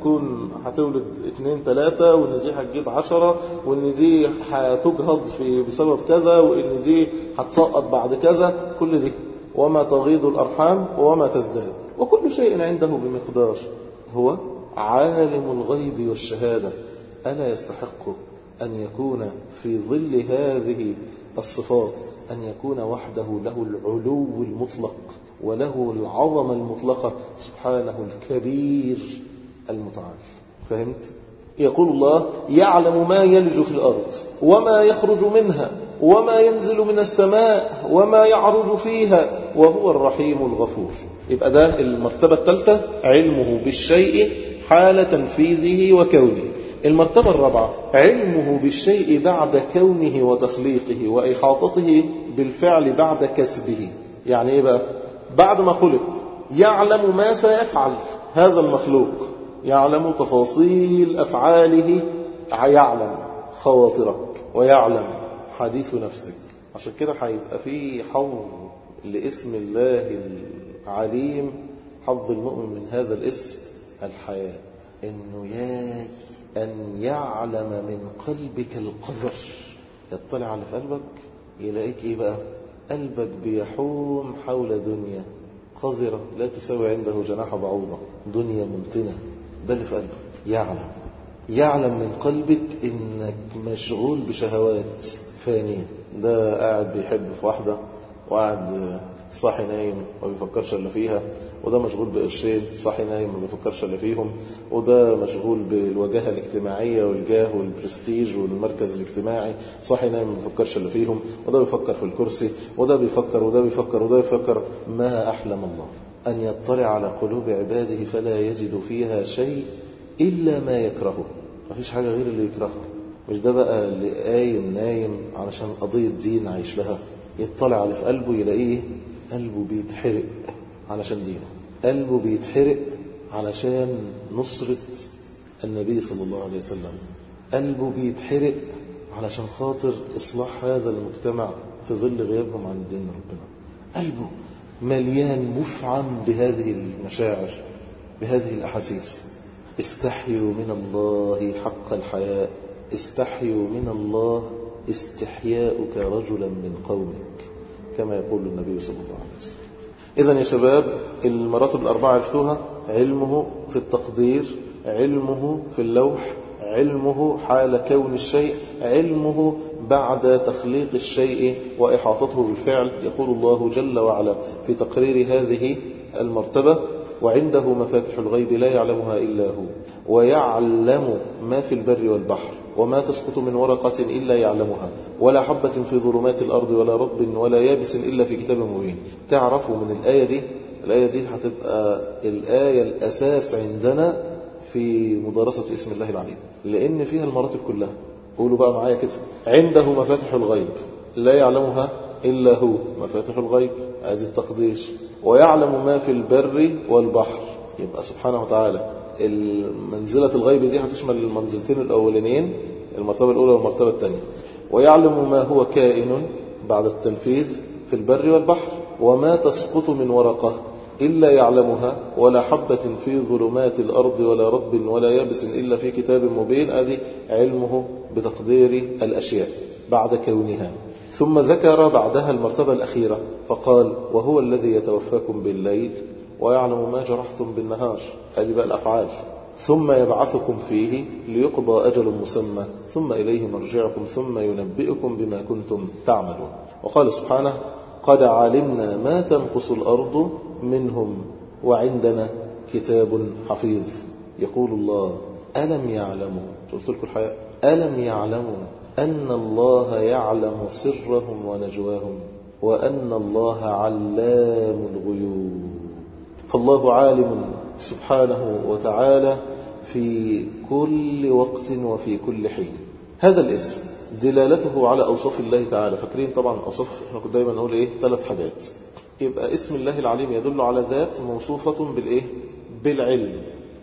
هتولد 2 3، وان دي هتجيب 10، وان دي هتجهض بسبب كذا، وان دي هتسقط بعد كذا. كل دي وما تغيض الأرحام وما تزداد وكل شيء عنده بمقدار. هو عالم الغيب والشهادة. ألا يستحق أن يكون في ظل هذه الصفات أن يكون وحده له العلو المطلق وله العظمة المطلقة، سبحانه الكبير المتعال. فهمت؟ يقول الله: يعلم ما يلج في الأرض وما يخرج منها وما ينزل من السماء وما يعرج فيها وهو الرحيم الغفور. يبقى ده المرتبة الثالثة، علمه بالشيء حال تنفيذه وكونه. المرتبة الرابعة، علمه بالشيء بعد كونه وتخليقه وإحاطته بالفعل بعد كسبه. يعني إيه بقى؟ بعد ما خلق يعلم ما سيفعل هذا المخلوق، يعلم تفاصيل أفعاله، يعلم خواطرك ويعلم حديث نفسك. عشان كده هيبقى في حظ لاسم الله العليم. حظ المؤمن من هذا الاسم الحياة، إنه ياي أن يعلم من قلبك القذر. يطلع على في قلبك يلاقيك إيه بقى؟ قلبك بيحوم حول دنيا قذرة لا تساوي عنده جناح بعوضة، دنيا ممتنة. ده اللي في قلبك. يعلم من قلبك إنك مشغول بشهوات فانية. ده قاعد بيحب في واحدة وقاعد صاحي نايم ما بيفكرش الا فيها، وده مشغول بقرشين صاحي نايم ما بيفكرش الا فيهم، وده مشغول بالوجاهة الاجتماعية والجاه والبرستيج والمركز الاجتماعي صاحي نايم ما بيفكرش الا فيهم، وده بيفكر في الكرسي، وده بيفكر وده بيفكر وده بيفكر. ما أحلم الله أن يطلع على قلوب عباده فلا يجد فيها شيء إلا ما يكرهه. ما فيش حاجة غير اللي يكرهه. مش ده بقى اللي قايم نايم علشان قضية دين عايش لها. يطلع على في قلبه يلاقيه قلبه بيتحرق علشان دينه، قلبه بيتحرق علشان نصرة النبي صلى الله عليه وسلم، قلبه بيتحرق علشان خاطر إصلاح هذا المجتمع في ظل غيابهم عن دين ربنا. قلبه مليان مفعم بهذه المشاعر بهذه الأحاسيس. استحيوا من الله حق الحياء، استحيوا من الله استحياؤك رجلا من قومك، كما يقول النبي صلى الله عليه وسلم. إذن يا شباب المراتب الأربعة عرفتوها: علمه في التقدير، علمه في اللوح، علمه حال كون الشيء، علمه بعد تخليق الشيء وإحاطته بالفعل. يقول الله جل وعلا في تقرير هذه المرتبة: وعنده مفاتح الغيب لا يعلمها إلا هو ويعلم ما في البر والبحر وما تسقط من ورقة إلا يعلمها ولا حبة في ظلمات الأرض ولا رطب ولا يابس إلا في كتاب مبين. تعرفوا من الآية دي هتبقى الآية الأساس عندنا في مدرسة اسم الله العليم، لأن فيها المراتب كلها. قولوا بقى معايا كده: عنده مفاتح الغيب لا يعلمها إلا هو، مفاتح الغيب هذه التقدير. ويعلم ما في البر والبحر، يبقى سبحانه وتعالى المنزلة الغيب دي هتشمل المنزلتين الأولانيين، المرتبة الأولى والمرتبة الثانية. ويعلم ما هو كائن بعد التنفيذ في البر والبحر. وما تسقط من ورقة إلا يعلمها ولا حبة في ظلمات الأرض ولا رطب ولا يابس إلا في كتاب مبين. هذه علمه بتقدير الأشياء بعد كونها. ثم ذكر بعدها المرتبة الأخيرة فقال: وهو الذي يتوفاكم بالليل ويعلم ما جرحتم بالنهار. هذه بقى الأفعال. ثم يبعثكم فيه ليقضى أجل مسمى ثم إليه مرجعكم ثم ينبئكم بما كنتم تعملون. وقال سبحانه: قد علمنا ما تنقص الأرض منهم وعندنا كتاب حفيظ. يقول الله: ألم يعلموا، قلت لكم الحياة، ألم يعلموا أن الله يعلم سرهم ونجواهم وأن الله علام الغيوب. فالله عالم سبحانه وتعالى في كل وقت وفي كل حين. هذا الاسم دلالته على أوصاف الله تعالى. فاكرين طبعا أوصاف، احنا كنا دايما نقول ايه؟ 3 حاجات. يبقى اسم الله العليم يدل على ذات موصوفة بالايه؟ بالعلم.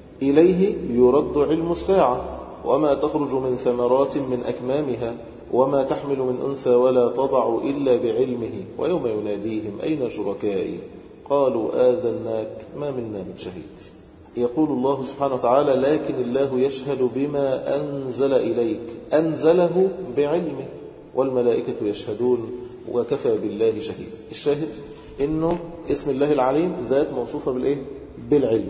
إليه يرد علم الساعة وما تخرج من ثمرات من أكمامها وما تحمل من أنثى ولا تضع إلا بعلمه ويوم يناديهم أين شركائي قالوا آذناك ما منا من شهيد. يقول الله سبحانه وتعالى: لكن الله يشهد بما أنزل إليك، أنزله بعلمه والملائكة يشهدون وكفى بالله شهيد. الشاهد إنه اسم الله العليم ذات موصوفة بالإيه؟ بالعلم.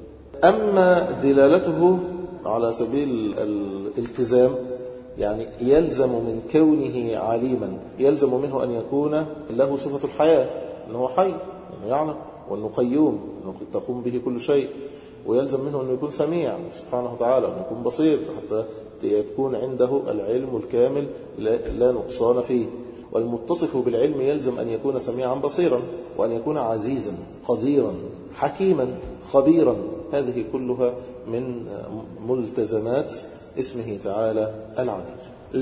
أما دلالته على سبيل الالتزام، يعني يلزم من كونه عليما يلزم منه أن يكون له صفة الحياة، أنه حي، أنه يعلم، وأنه قيوم، أنه تقوم به كل شيء. ويلزم منه أنه يكون سميع سبحانه وتعالى، أنه يكون بصير حتى يكون عنده العلم الكامل لا نقصان فيه. والمتصف بالعلم يلزم أن يكون سميعا بصيرا، وأن يكون عزيزا قديرا حكيما خبيرا. هذه كلها من ملتزمات اسمه تعالى العليم،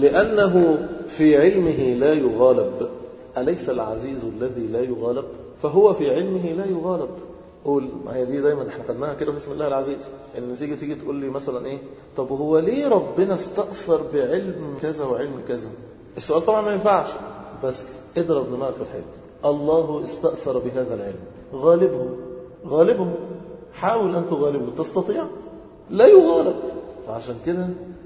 لأنه في علمه لا يغالب. أليس العزيز الذي لا يغالب؟ فهو في علمه لا يغالب. قول، ما هي دي دايما احنا خدناها كده في اسم الله العزيز، ان تيجي تقول لي مثلا ايه؟ طب هو ليه ربنا استأثر بعلم كذا وعلم كذا؟ السؤال طبعا ما ينفعش، بس اضرب دماغك في الحيط. الله استأثر بهذا العلم، غالبه، حاول أن تغالبه، تستطيع؟ لا يغالب. فعشان كده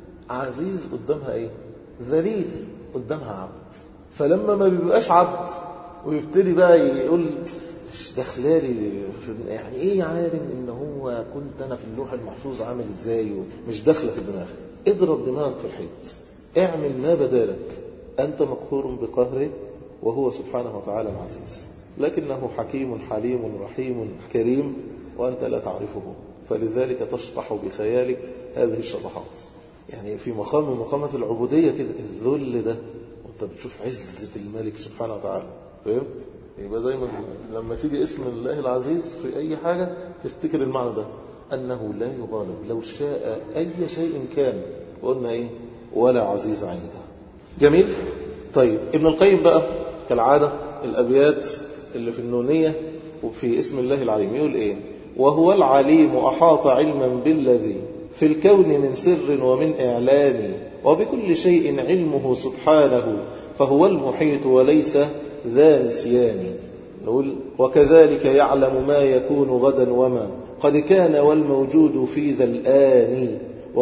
عزيز قدامها ايه؟ ذليل قدامها عبد. فلما ما بيبقاش عبد ويبتدي بقى يقول مش داخلالي، يعني ايه عالم ان هو كنت انا في اللوح المحفوظ عامل ازاي، مش داخله في الدماغ. اضرب دماغك في الحيط، اعمل ما بدالك. انت مقهور بقهره وهو سبحانه وتعالى العزيز، لكنه حكيم حليم رحيم كريم وانت لا تعرفه، فلذلك تشطح بخيالك هذه الشطحات. يعني في مقام من مقامات العبودية كده، الذل ده وانت بتشوف عزة الملك سبحانه وتعالى. فهمت؟ يبقى دايما لما تيجي اسم الله العزيز في أي حاجة تفتكر المعنى ده، أنه لا يغالب. لو شاء أي شيء كان، وقلنا إيه؟ ولا عزيز عنده. جميل؟ طيب ابن القيم بقى كالعادة الأبيات اللي في النونية وفي اسم الله العليم يقول إيه؟ وهو العليم أحاط علما بالذي في الكون من سر ومن إعلان وبكل شيء علمه سبحانه فهو المحيط وليس ذا نسيان. نقول وكذلك يعلم ما يكون غدا وما قد كان والموجود في ذا الآن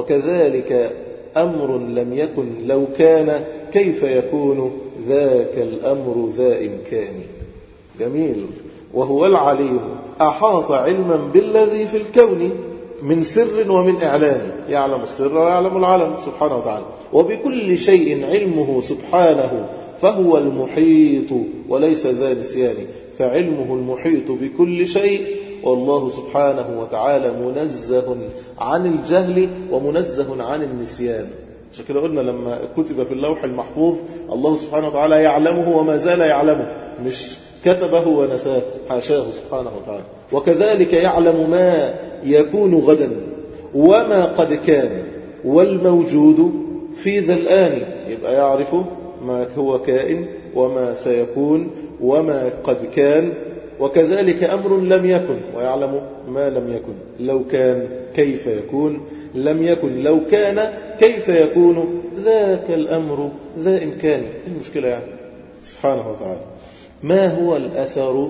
وكذلك أمر لم يكن لو كان كيف يكون ذاك الأمر ذا إمكان. جميل. وهو العليم أحاط علما بالذي في الكون من سر ومن إعلان، يعلم السر ويعلم العلم سبحانه وتعالى. وبكل شيء علمه سبحانه فهو المحيط وليس ذا نسيان، فعلمه المحيط بكل شيء، والله سبحانه وتعالى منزه عن الجهل ومنزه عن النسيان. عشان كده قلنا لما كتب في اللوح المحفوظ الله سبحانه وتعالى يعلمه وما زال يعلمه، مش كتبه ونساه، حاشاه سبحانه وتعالى. وكذلك يعلم ما يكون غدا وما قد كان والموجود في ذا الآن، يبقى يعرف ما هو كائن وما سيكون وما قد كان. وكذلك أمر لم يكن ويعلم ما لم يكن، لو كان كيف يكون، لم يكن لو كان كيف يكون، ذاك الأمر ذا إمكاني. المشكلة يعني سبحانه وتعالى. ما هو الأثر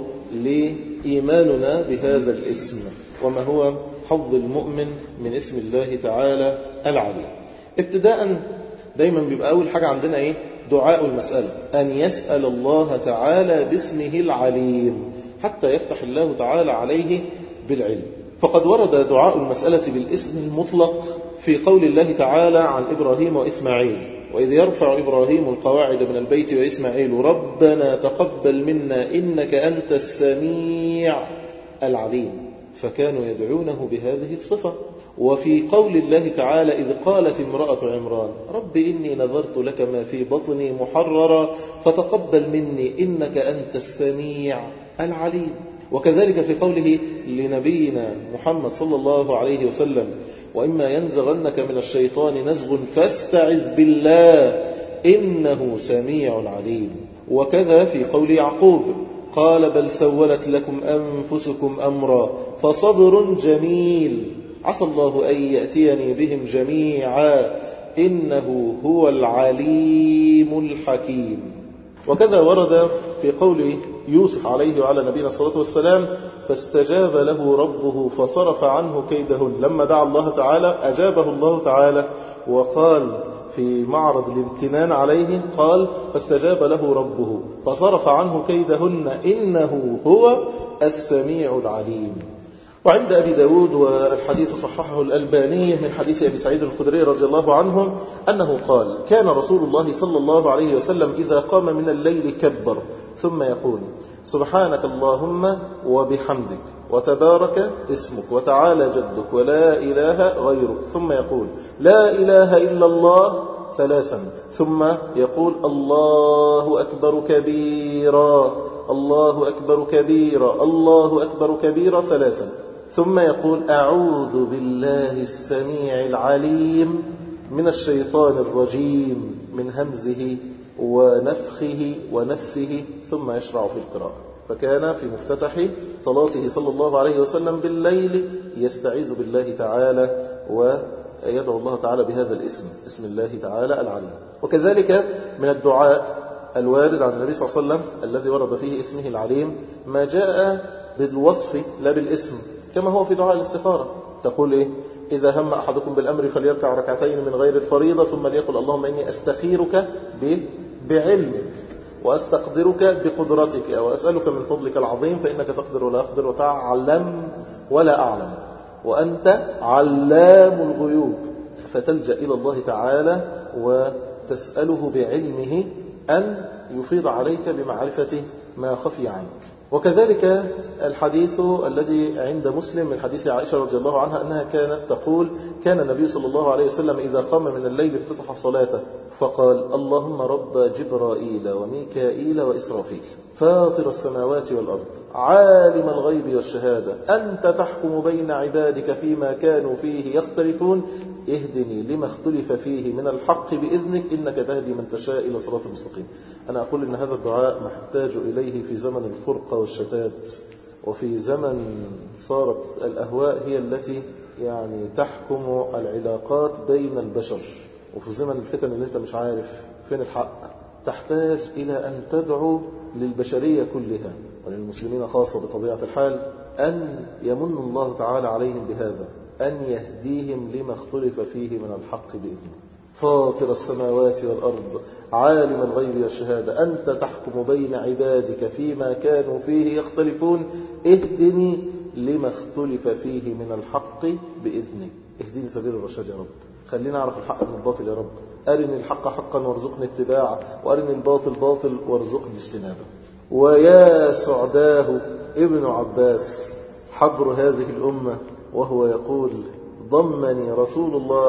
لإيماننا بهذا الاسم، وما هو حظ المؤمن من اسم الله تعالى العليم؟ ابتداء دايما بيبقى أول حاجة عندنا إيه؟ دعاء المسألة، أن يسأل الله تعالى باسمه العليم حتى يفتح الله تعالى عليه بالعلم. فقد ورد دعاء المسألة بالاسم المطلق في قول الله تعالى عن إبراهيم وإسماعيل: وإذ يرفع إبراهيم القواعد من البيت وإسماعيل ربنا تقبل منا إنك أنت السميع العليم، فكانوا يدعونه بهذه الصفة. وفي قول الله تعالى: إذ قالت امرأة عمران رب إني نذرت لك ما في بطني محررا فتقبل مني إنك أنت السميع العليم. وكذلك في قوله لنبينا محمد صلى الله عليه وسلم: وإما ينزغنك من الشيطان نزغ فاستعذ بالله إنه سميع عليم. وكذا في قول يعقوب: قال بل سولت لكم أنفسكم أمرا فصبر جميل عسى الله أن يأتيني بهم جميعا إنه هو العليم الحكيم. وكذا ورد في قول يوسف عليه وعلى نبينا الصلاة والسلام: فاستجاب له ربه فصرف عنه كيدهن. لما دعا الله تعالى أجابه الله تعالى وقال في معرض الامتنان عليه، قال: فاستجاب له ربه فصرف عنه كيدهن إنه هو السميع العليم. وعند أبي داود والحديث صححه الألباني من حديث أبي سعيد الخدري رضي الله عنه أنه قال: كان رسول الله صلى الله عليه وسلم إذا قام من الليل كبر ثم يقول: سبحانك اللهم وبحمدك وتبارك اسمك وتعالى جدك ولا إله غيرك، ثم يقول: لا إله إلا الله ثلاثا، ثم يقول: الله أكبر كبيرا الله أكبر كبيرا الله أكبر كبيرا ثلاثا، ثم يقول: أعوذ بالله السميع العليم من الشيطان الرجيم من همزه ونفخه ونفثه، ثم يشرع في القراءة. فكان في مفتتح صلاته صلى الله عليه وسلم بالليل يستعيذ بالله تعالى ويدعو الله تعالى بهذا الاسم، اسم الله تعالى العليم. وكذلك من الدعاء الوارد عن النبي صلى الله عليه وسلم الذي ورد فيه اسمه العليم ما جاء بالوصف لا بالاسم، كما هو في دعاء الاستخارة. تقول إيه؟ إذا هم أحدكم بالأمر فليركع ركعتين من غير الفريضة ثم ليقل: اللهم إني أستخيرك بعلمك وأستقدرك بقدرتك وأسألك من فضلك العظيم فإنك تقدر ولا أقدر وتعلم ولا أعلم وأنت علام الغيوب. فتلجأ إلى الله تعالى وتسأله بعلمه أن يفيض عليك بمعرفة ما خفي عنك. وكذلك الحديث الذي عند مسلم من حديث عائشة رضي الله عنها أنها كانت تقول: كان النبي صلى الله عليه وسلم إذا قام من الليل افتتح صلاته فقال: اللهم رب جبرائيل وميكائيل وإسرافيل فاطر السماوات والأرض عالم الغيب والشهادة أنت تحكم بين عبادك فيما كانوا فيه يختلفون اهدني لما اختلف فيه من الحق بإذنك إنك تهدي من تشاء إلى صراط مستقيم. أنا أقول إن هذا الدعاء محتاج إليه في زمن الفرقة والشتات، وفي زمن صارت الأهواء هي التي تحكم العلاقات بين البشر، وفي زمن الفتن اللي انت مش عارف فين الحق. تحتاج إلى أن تدعو للبشرية كلها وللمسلمين خاصة بطبيعة الحال أن يمن الله تعالى عليهم بهذا، أن يهديهم لما اختلف فيه من الحق بإذنه. فاطر السماوات والأرض عالم الغيب والشهادة أنت تحكم بين عبادك فيما كانوا فيه يختلفون اهدني لما اختلف فيه من الحق بإذنك. اهديني سبيل الرشاد يا رب، خلينا أعرف الحق من الباطل يا رب، أرني الحق حقا وارزقني اتباعه وأرني الباطل باطل وارزقني اجتنابه. ويا سعداه ابن عباس حبر هذه الأمة وهو يقول: ضمني رسول الله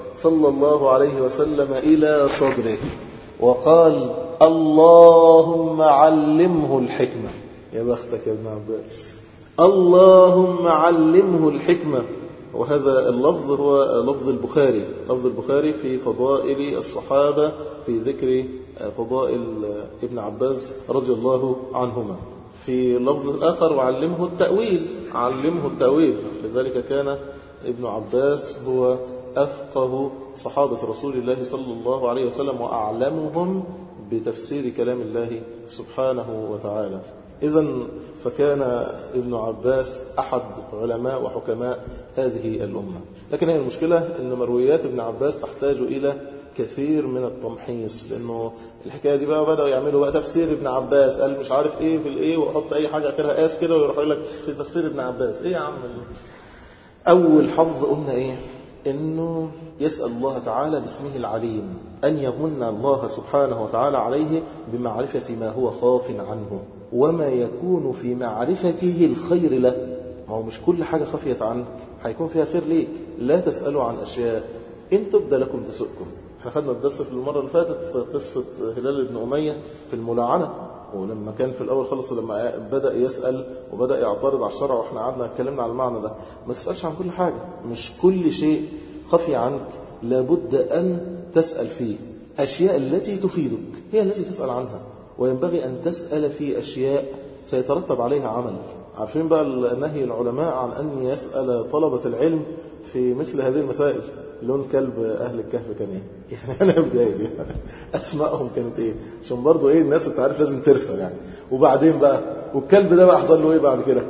صلى الله عليه وسلم إلى صدره وقال اللهم علمه الحكمة. يا بختك يا ابن عباس، اللهم علمه الحكمة. وهذا اللفظ هو لفظ البخاري، لفظ البخاري في فضائل الصحابة في ذكر فضائل ابن عباس رضي الله عنهما. في لفظ آخر وعلمه التأويل، علمه التأويل. لذلك كان ابن عباس هو أفقه صحابة رسول الله صلى الله عليه وسلم وأعلمهم بتفسير كلام الله سبحانه وتعالى. إذن فكان ابن عباس أحد علماء وحكماء هذه الأمة. لكن هي المشكلة أن مرويات ابن عباس تحتاج إلى كثير من التمحيص، لأنه الحكاية دي بقى بدأوا يعملوا بقى تفسير ابن عباس، قال مش عارف إيه في الإيه وحط أي حاجة آخرها آس كده ويروح يقول لك في تفسير ابن عباس. إيه يا عم؟ أول حظ قلنا إيه؟ إنه يسأل الله تعالى باسمه العليم أن يمن الله سبحانه وتعالى عليه بمعرفة ما هو خاف عنه وما يكون في معرفته الخير له. ما هو مش كل حاجة خفيت عنك هيكون فيها خير ليك. لا تسألوا عن أشياء إن تبدأ لكم تسؤكم. احنا خدنا الدرس في المرة اللي فاتت في قصة هلال بن أمية في الملاعنة، ولما كان في الأول خلص لما بدأ يسأل وبدأ يعترض على الشرع، وإحنا قعدنا اتكلمنا على المعنى ده. ما تسألش عن كل حاجة، مش كل شيء خفي عنك لابد أن تسأل فيه. أشياء التي تفيدك هي التي تسأل عنها، وينبغي أن تسأل في أشياء سيترتب عليها عمل. عارفين بقى نهي العلماء عن أن يسأل طلبة العلم في مثل هذه المسائل. لون كلب أهل الكهف كان إيه؟ يعني أنا بداية دي أسمائهم كانت إيه؟ عشان برضو إيه الناس تعرف لازم ترسل يعني. وبعدين بقى والكلب ده بقى حصل له إيه بعد كده؟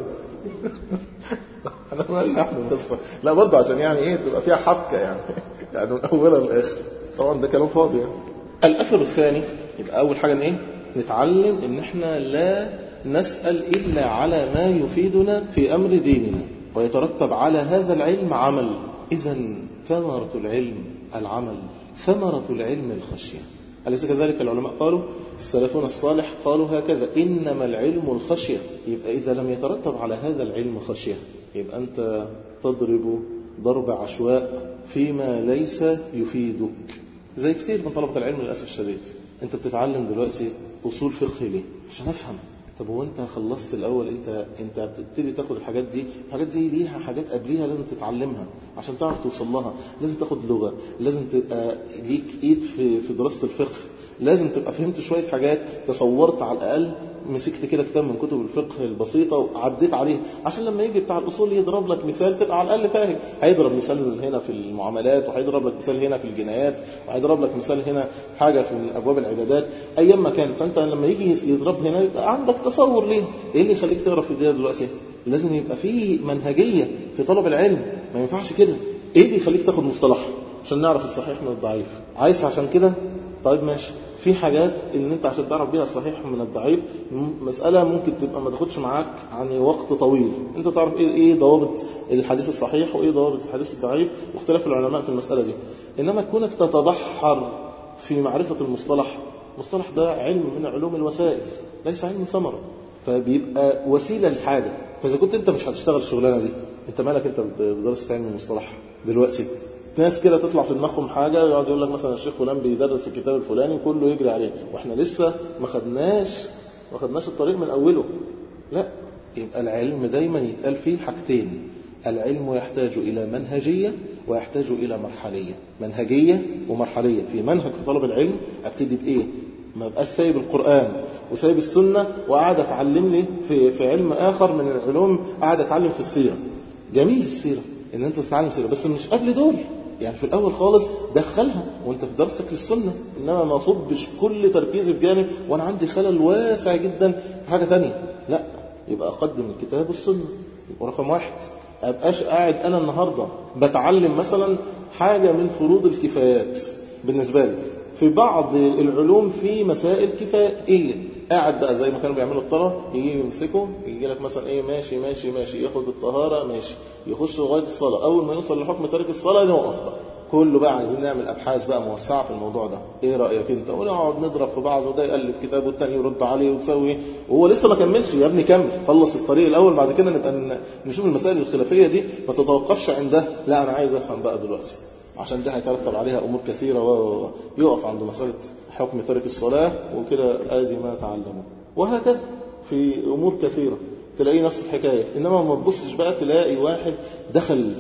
أنا ما نحن قصة لا برضو عشان يعني إيه تبقى فيها حبكة يعني من أولها للآخر. طبعا ده كلام فاضي يعني. الأثر الثاني يبقى أول حاجة إيه؟ نتعلم إن إحنا لا نسأل إلا على ما يفيدنا في أمر ديننا ويترتب على هذا العلم عمل. إذن ثمرة العلم العمل، ثمرة العلم الخشية. أليس كذلك العلماء قالوا؟ السلفون الصالح قالوا هكذا: إنما العلم الخشية. يبقى إذا لم يترتب على هذا العلم خشية يبقى أنت تضرب ضرب عشواء فيما ليس يفيدك. زي كتير من طلبة العلم للأسف الشديد، أنت بتتعلم دلوقتي أصول فقه ليه؟ عشان أفهم. طب وانت خلصت الأول انت بتبتدي تاخد الحاجات دي ليها حاجات قبليها لازم تتعلمها عشان تعرف توصل لها. لازم تاخد لغة، لازم تبقى ليك ايد في دراسة الفقه، لازم تبقى فهمت شوية حاجات، تصورت على الأقل، مسكت كده كتاب من كتب الفقه البسيطة وعديت عليه، عشان لما يجي بتاع الأصول يضرب لك مثال تبقى على الأقل فاهم. هيضرب مثال هنا في المعاملات، وهيضرب لك مثال هنا في الجنايات، وهيضرب لك مثال هنا حاجة في أبواب العبادات أيام ما كان. فأنت لما يجي يضرب هنا يبقى عندك تصور ليه. إيه اللي يخليك تقرأ في الدنيا دلوقتي؟ لازم يبقى فيه منهجية في طلب العلم، ما ينفعش كده. إيه اللي يخليك تاخد مصطلح عشان نعرف الصحيح من الضعيف؟ عايز عشان كده؟ طيب ماشي. في حاجات ان انت عشان تعرف بيها الصحيح من الضعيف مسألة ممكن تبقى ما تاخدش معاك يعني وقت طويل. انت تعرف ايه ضوابط الحديث الصحيح وايه ضوابط الحديث الضعيف، واختلاف العلماء في المسألة دي. انما كونك تتبحر في معرفة المصطلح ده علم من علوم الوسائل، ليس علم ثمرة، فبيبقى وسيلة للحاجة. فإذا كنت انت مش هتشتغل الشغلانة دي، انت مالك انت بدراسة علم المصطلح دلوقتي؟ ناس كده تطلع في دماغهم حاجة يقعد يقول لك مثلا الشيخ فلان بيدرس الكتاب الفلاني كله يجري عليه، واحنا لسه ما خدناش الطريق من أوله. لا، يبقى العلم دايما يتقال فيه حاجتين: العلم يحتاج إلى منهجية ويحتاج إلى مرحلية. منهجية ومرحلية. في منهج في طلب العلم ابتدي بإيه؟ ما بقاش سايب القرآن وسايب السنة وقاعد أتعلم لي في علم آخر من العلوم، قاعد أتعلم في السيرة. جميل السيرة ان انت تتعلم سيرة، بس مش قبل دول. يعني في الأول خالص دخلها وانت في دراستك للسنة، إنما ما صبش كل تركيزي في جانب وأنا عندي خلل واسع جدا في حاجة ثانية. لا، يبقى أقدم الكتاب والسنة. يبقى رقم واحد. أبقاش قاعد أنا النهاردة بتعلم مثلا حاجة من فروض الكفايات بالنسبة لي في بعض العلوم، في مسائل كفائية، قاعد بقى زي ما كانوا بيعملوا الطلبة، يجي يمسكوا يجي لك مثلا ايه ماشي ماشي ماشي، ياخد الطهارة ماشي، يخش لغاية الصلاة، أول ما يوصل لحكم تارك الصلاة نوقف بقى. كله بقى عايزين نعمل أبحاث بقى موسعة في الموضوع ده. ايه رأيك انت؟ ونقعد نضرب في بعض، وده يألف كتاب والتاني يرد عليه وتسوي، وهو لسه ما كملش. يا ابني كمل، خلص الطريق الأول، بعد كده نبقى نشوف المسائل الخلافية دي، ما تتوقفش عندها. لا، أنا عايز أفهم بقى دلوقتي عشان ده هيترتب عليها أمور كثيرة ويقف عند مسألة حكم ترك الصلاة وكده آدي ما تعلمه. وهكذا في أمور كثيرة تلاقي نفس الحكاية. إنما ما تبصش بقى تلاقي واحد دخل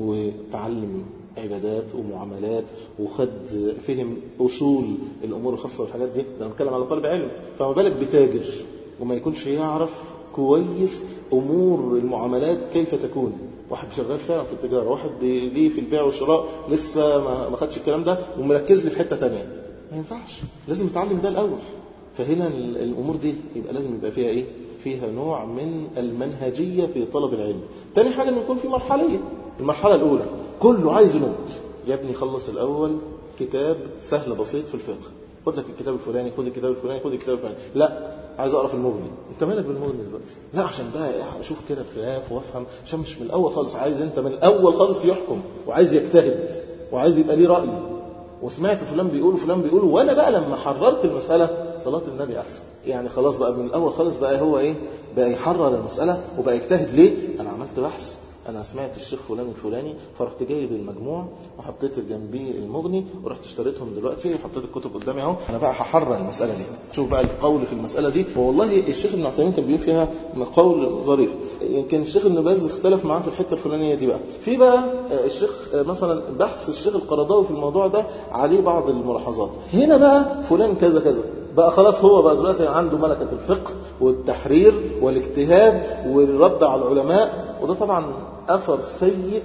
وتعلم عبادات ومعاملات وخد فهم أصول الأمور الخاصة بالحاجات دي، ده نتكلم على طالب علم، فما بالك بتاجر وما يكونش يعرف كويس أمور المعاملات كيف تكون. واحد شغال فعلا في التجارة، واحد ليه في البيع والشراء لسه ما خدش الكلام ده ومركز لي في حتة تانية، ما ينفعش، لازم يتعلم ده الأول. فهنا الأمور دي يبقى لازم يبقى فيها إيه؟ فيها نوع من المنهجية في طلب العلم. تاني حاجة إنه يكون في مرحلية. المرحلة الأولى كله عايز ينوت، يا ابني خلص الأول كتاب سهل بسيط في الفقه، خد لك الكتاب الفلاني، خد الكتاب الفلاني، خد الكتاب الفلاني. لا، عايز أقرأ في المغني. أنت مالك بالمغني دلوقتي؟ لا، عشان بقى أشوف كده الخلاف وأفهم، عشان مش من الأول خالص. عايز أنت من الأول خالص يحكم، وعايز يجتهد، وعايز يبقى ليه رأي، وسمعت فلان بيقول وفلان بيقول. ولا بقى لما حررت المسألة صلاة النبي أحسن، يعني خلاص بقى من الأول خالص بقى هو إيه؟ بقى يحرر المسألة وبقى يجتهد. ليه؟ أنا عملت بحث، أنا سمعت الشيخ فلان الفلاني، فرحت جايب المجموع وحطيت جنبيه المغني ورحت اشتريتهم دلوقتي وحطيت الكتب قدامي اهو، أنا بقى هحرر المسألة دي. شوف بقى القول في المسألة دي. والله الشيخ ابن عثيمين كان بيقول فيها قول ظريف، يمكن الشيخ ابن باز اختلف معاه في الحتة الفلانية دي. بقى في بقى الشيخ مثلا بحث الشيخ القرضاوي في الموضوع ده عليه بعض الملاحظات. هنا بقى فلان كذا كذا، بقى خلاص هو بقى دلوقتي عنده ملكة الفقه والتحرير والاجتهاد والرد على العلماء. وده طبعا أثر سيء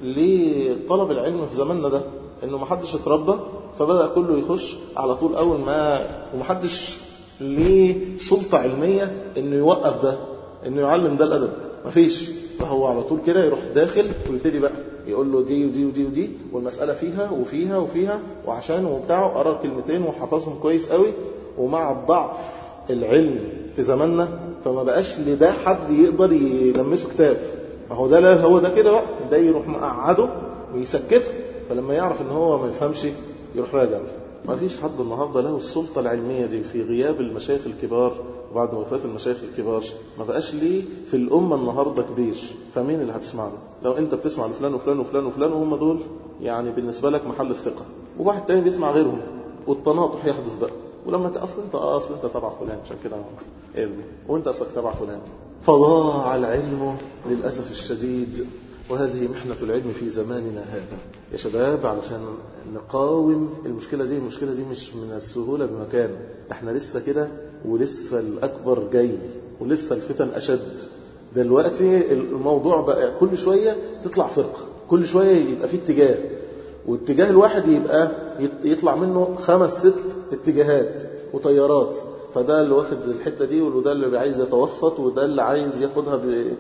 لطلب العلم في زماننا ده، إنه محدش اتربى، فبدأ كله يخش على طول أول ما، ومحدش ليه سلطة علمية إنه يوقف ده، إنه يعلم ده الأدب، مفيش. فهو على طول كده يروح داخل ويبتدي بقى يقول له دي ودي ودي ودي، والمسألة فيها وفيها وفيها، وعشان وبتاعه قرأ كلمتين وحفظهم كويس قوي. ومع الضعف العلم في زماننا فما بقاش لده حد يقدر يلمسه كتاب. فهو ده، لا هو ده كده بقى، ده يروح مقعده ويسكته، فلما يعرف ان هو ما يفهمش يروح راجع. ما فيش حد النهارده له السلطة العلمية دي في غياب المشايخ الكبار، وبعد وفاة المشايخ الكبار ما بقاش ليه في الأمة النهارده كبير. فمين اللي هتسمع له؟ لو انت بتسمع لفلان وفلان وفلان وفلان وهم دول يعني بالنسبة لك محل الثقة، وواحد تاني بيسمع غيرهم، والتناطح يحدث بقى. ولما اصل انت تبع فلان عشان كده وانت اصلك تبع فلان، فضاع العلم للأسف الشديد. وهذه محنة العلم في زماننا هذا يا شباب. علشان نقاوم المشكلة دي، المشكلة دي مش من السهولة بمكان، احنا لسه كده ولسه الأكبر جاي ولسه الفتن أشد. دلوقتي الموضوع بقى كل شوية تطلع فرقة، كل شوية يبقى فيه اتجاه، واتجاه الواحد يبقى يطلع منه 5-6 اتجاهات وطيارات. فده اللي واخد الحتة دي، وده اللي عايز يتوسط، وده اللي عايز ياخدها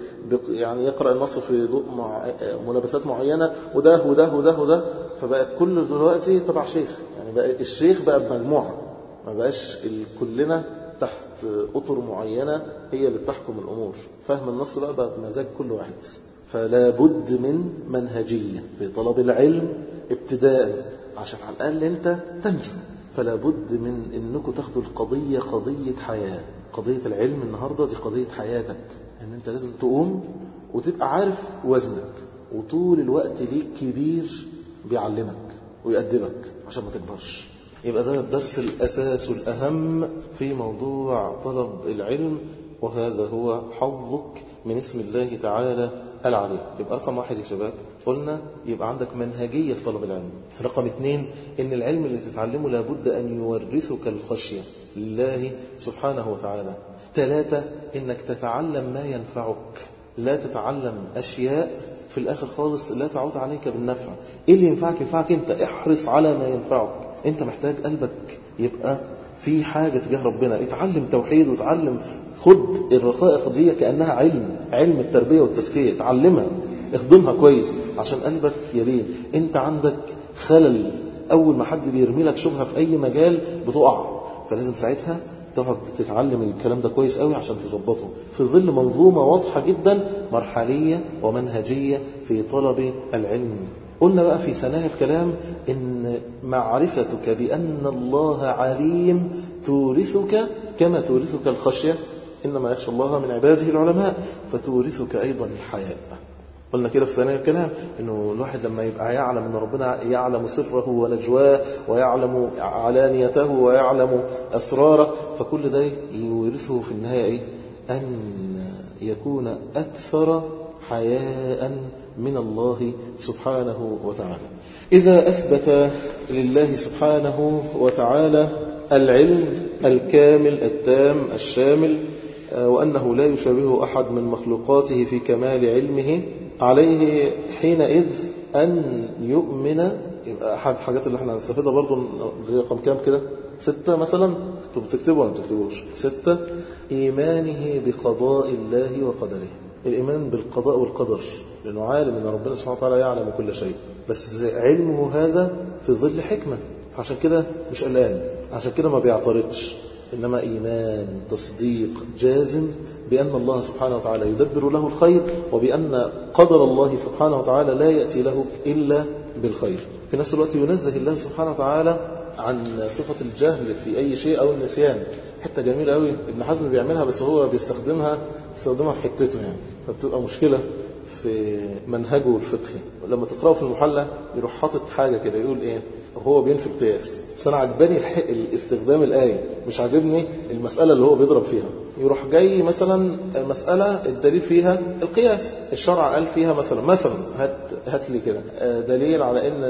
يعني يقرأ النص في ضوء ملابسات معينة، وده وده وده وده. فبقى كل دلوقتي تبع شيخ، يعني بقى الشيخ بقى بمجموعة، ما بقاش كلنا تحت أطر معينة هي اللي بتحكم الأمور. فهم النص بقى بمزاج كل واحد. فلا بد من منهجية في طلب العلم ابتداء عشان على الأقل أنت تنجو. فلا بد من أنكم تاخدوا القضية قضية حياة. قضية العلم النهاردة دي قضية حياتك، أن أنت لازم تقوم وتبقى عارف وزنك، وطول الوقت ليك كبير بيعلمك ويأدبك عشان ما تكبرش. يبقى ده الدرس الأساس والأهم في موضوع طلب العلم، وهذا هو حظك من اسم الله تعالى العليم. يبقى رقم 1 يا شباب قلنا يبقى عندك منهجية في طلب العلم. رقم 2 إن العلم اللي تتعلمه لابد أن يورثك الخشية لله سبحانه وتعالى. 3 إنك تتعلم ما ينفعك، لا تتعلم أشياء في الآخر خالص لا تعود عليك بالنفع. إيه اللي ينفعك؟ ينفعك أنت، احرص على ما ينفعك. أنت محتاج قلبك يبقى في حاجة تجاه ربنا، اتعلم توحيد وتعلم، خد الرقائق دي كأنها علم التربية والتزكية، تعلمها اخدمها كويس عشان قلبك يلين. انت عندك خلل، اول ما حد بيرمي لك شبهة في اي مجال بتقع، فلازم ساعتها تقعد تتعلم الكلام ده كويس قوي عشان تظبطه في ظل منظومة واضحة جدا مرحلية ومنهجية في طلب العلم. قلنا بقى في ثنايا الكلام إن معرفتك بأن الله عليم تورثك كما تورثك الخشية، إنما يخشى الله من عباده العلماء، فتورثك أيضا الحياء. قلنا كده في ثاني الكلام إنه الواحد لما يبقى يعلم أن ربنا يعلم سره ونجواه ويعلم علانيته ويعلم أسراره، فكل ده يورثه في النهاية إيه؟ أن يكون أكثر حياء من الله سبحانه وتعالى. إذا أثبت لله سبحانه وتعالى العلم الكامل التام الشامل، وأنه لا يشابه أحد من مخلوقاته في كمال علمه، عليه حينئذ أن يؤمن. يبقى أحد الحاجات اللي احنا هنستفيدها برضو رقم كام كده 6 مثلا، انتوا بتكتبوا ولا بتكتبوش؟ 6 إيمانه بقضاء الله وقدره. الإيمان بالقضاء والقدر، لأنه عالم أن ربنا سبحانه وتعالى يعلم كل شيء، بس علمه هذا في ظل حكمة، عشان كده مش قلقان، عشان كده ما بيعترضش، إنما إيمان تصديق جازم بأن الله سبحانه وتعالى يدبر له الخير، وبأن قدر الله سبحانه وتعالى لا يأتي له إلا بالخير. في نفس الوقت ينزه الله سبحانه وتعالى عن صفة الجهل في أي شيء أو النسيان. حتى جميلة قوي ابن حزم بيعملها، بس هو بيستخدمها في حتته يعني، فبتبقى مشكلة في منهجه الفقهي. لما تقرأه في المحلى يروح حاطط حاجة كده يقول إيه، وهو بينفي القياس، بس أنا عجباني الاستخدام الآية، مش عجبني المسألة اللي هو بيضرب فيها. يروح جاي مثلا مسألة الدليل فيها القياس، الشرع قال فيها مثلا هات لي كده دليل على إن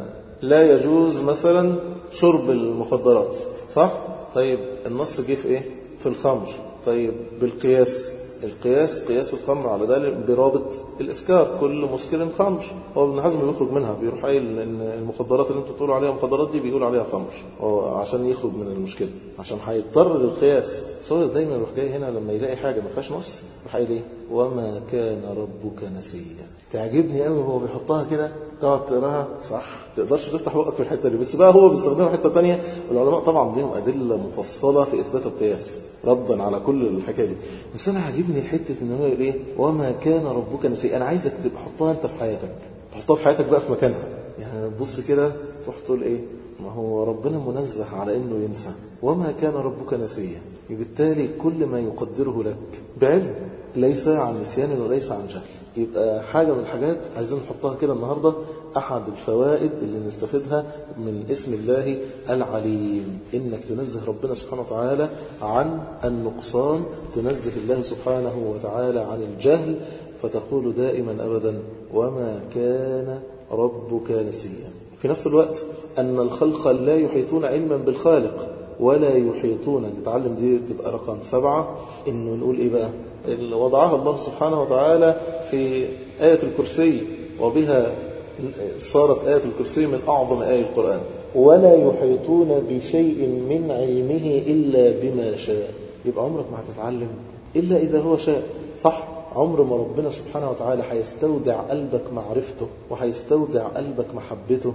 لا يجوز مثلا شرب المخدرات، صح؟ طيب النص جه في إيه؟ في الخمر. طيب بالقياس، القياس قياس الخمر على ذلك برابط الإسكار، كل مسكر خمر. هو ابن حزم بيخرج منها، بيروح قايل ان المخدرات اللي انتوا بتقولوا عليها مخدرات دي بيقول عليها خمر، عشان يخرج من المشكلة، عشان هيضطر للقياس. هو دايما يروح جاي هنا لما يلاقي حاجة ما فيهاش نص يروح قايل ايه؟ وما كان ربك نسيا. تعجبني قوي هو بيحطها كده، تقعد تقراها صح، تقدرش تفتح بقك في الحته دي، بس بقى هو بيستخدمها حته ثانيه. والعلماء طبعا ليهم ادله مفصله في اثبات القياس ردا على كل الحكايه دي، بس انا عاجبني الحته ان هو يقول ايه؟ وما كان ربك نسيا. انا عايزك تحطها انت في حياتك، تحطها في حياتك بقى في مكانها. يعني بص كده تروح تقول ايه؟ ما هو ربنا منزه على انه ينسى، وما كان ربك نسيا. بالتالي كل ما يقدره لك بعلم، ليس عن نسيان وليس عن جهل. يبقى حاجة من الحاجات عايزين نحطها كده النهاردة، أحد الفوائد اللي نستفيدها من اسم الله العليم، إنك تنزه ربنا سبحانه وتعالى عن النقصان، تنزه الله سبحانه وتعالى عن الجهل، فتقول دائما أبدا وما كان ربك نسيا. في نفس الوقت أن الخلق لا يحيطون علما بالخالق ولا يحيطون. نتعلم دي تبقى رقم 7، إنه نقول إيه بقى؟ اللي وضعها الله سبحانه وتعالى في آية الكرسي، وبها صارت آية الكرسي من أعظم آية القرآن. ولا يحيطون بشيء من علمه إلا بما شاء. يبقى عمرك ما هتتعلم إلا إذا هو شاء، صح؟ عمر ما ربنا سبحانه وتعالى هيستودع قلبك معرفته، وهيستودع قلبك محبته،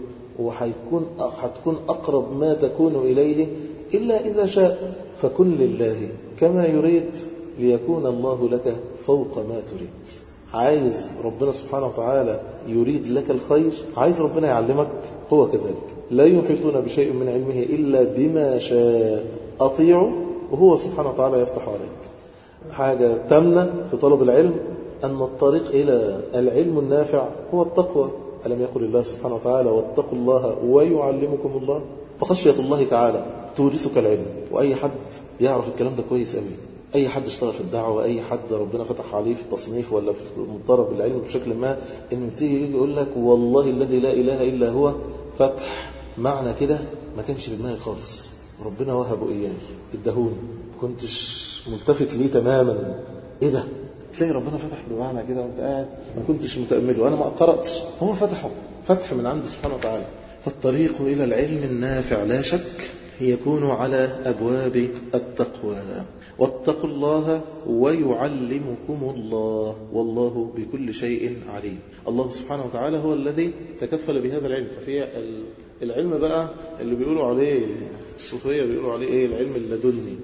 وهتكون أقرب ما تكون إليه إلا إذا شاء. فكن لله كما يريد ليكون الله لك فوق ما تريد. عايز ربنا سبحانه وتعالى يريد لك الخير، عايز ربنا يعلمك، هو كذلك. لا يحيطون بشيء من علمه إلا بما شاء. أطيعه وهو سبحانه وتعالى يفتح عليك. حاجة تمنى في طلب العلم أن الطريق إلى العلم النافع هو التقوى. ألم يقل الله سبحانه وتعالى واتقوا الله ويعلمكم الله؟ فخشية الله تعالى تورثك العلم. وأي حد يعرف الكلام ده كويس قوي، أي حد اشتغل في الدعوة، أي حد ربنا فتح عليه في التصنيف ولا في مضطرب العلم بشكل ما، إنه يجي يقول لك والله الذي لا إله إلا هو فتح معنى كده ما كانش في دماغي خالص، ربنا وهبه إياه ادهوني، كنتش ملتفت ليه تماما. إيه ده؟ تلاقي ربنا فتح بمعنى كده وانت قاعد ما كنتش متأمله، وأنا ما قرأتش، هو فتحه فتح من عنده سبحانه وتعالى. فالطريق إلى العلم النافع لا شك يكون على أبواب التقوى. واتقوا الله ويعلمكم الله والله بكل شيء عليم. الله سبحانه وتعالى هو الذي تكفل بهذا العلم. ففي العلم بقى اللي بيقولوا عليه الصوفية بيقولوا عليه إيه؟ العلم اللدني.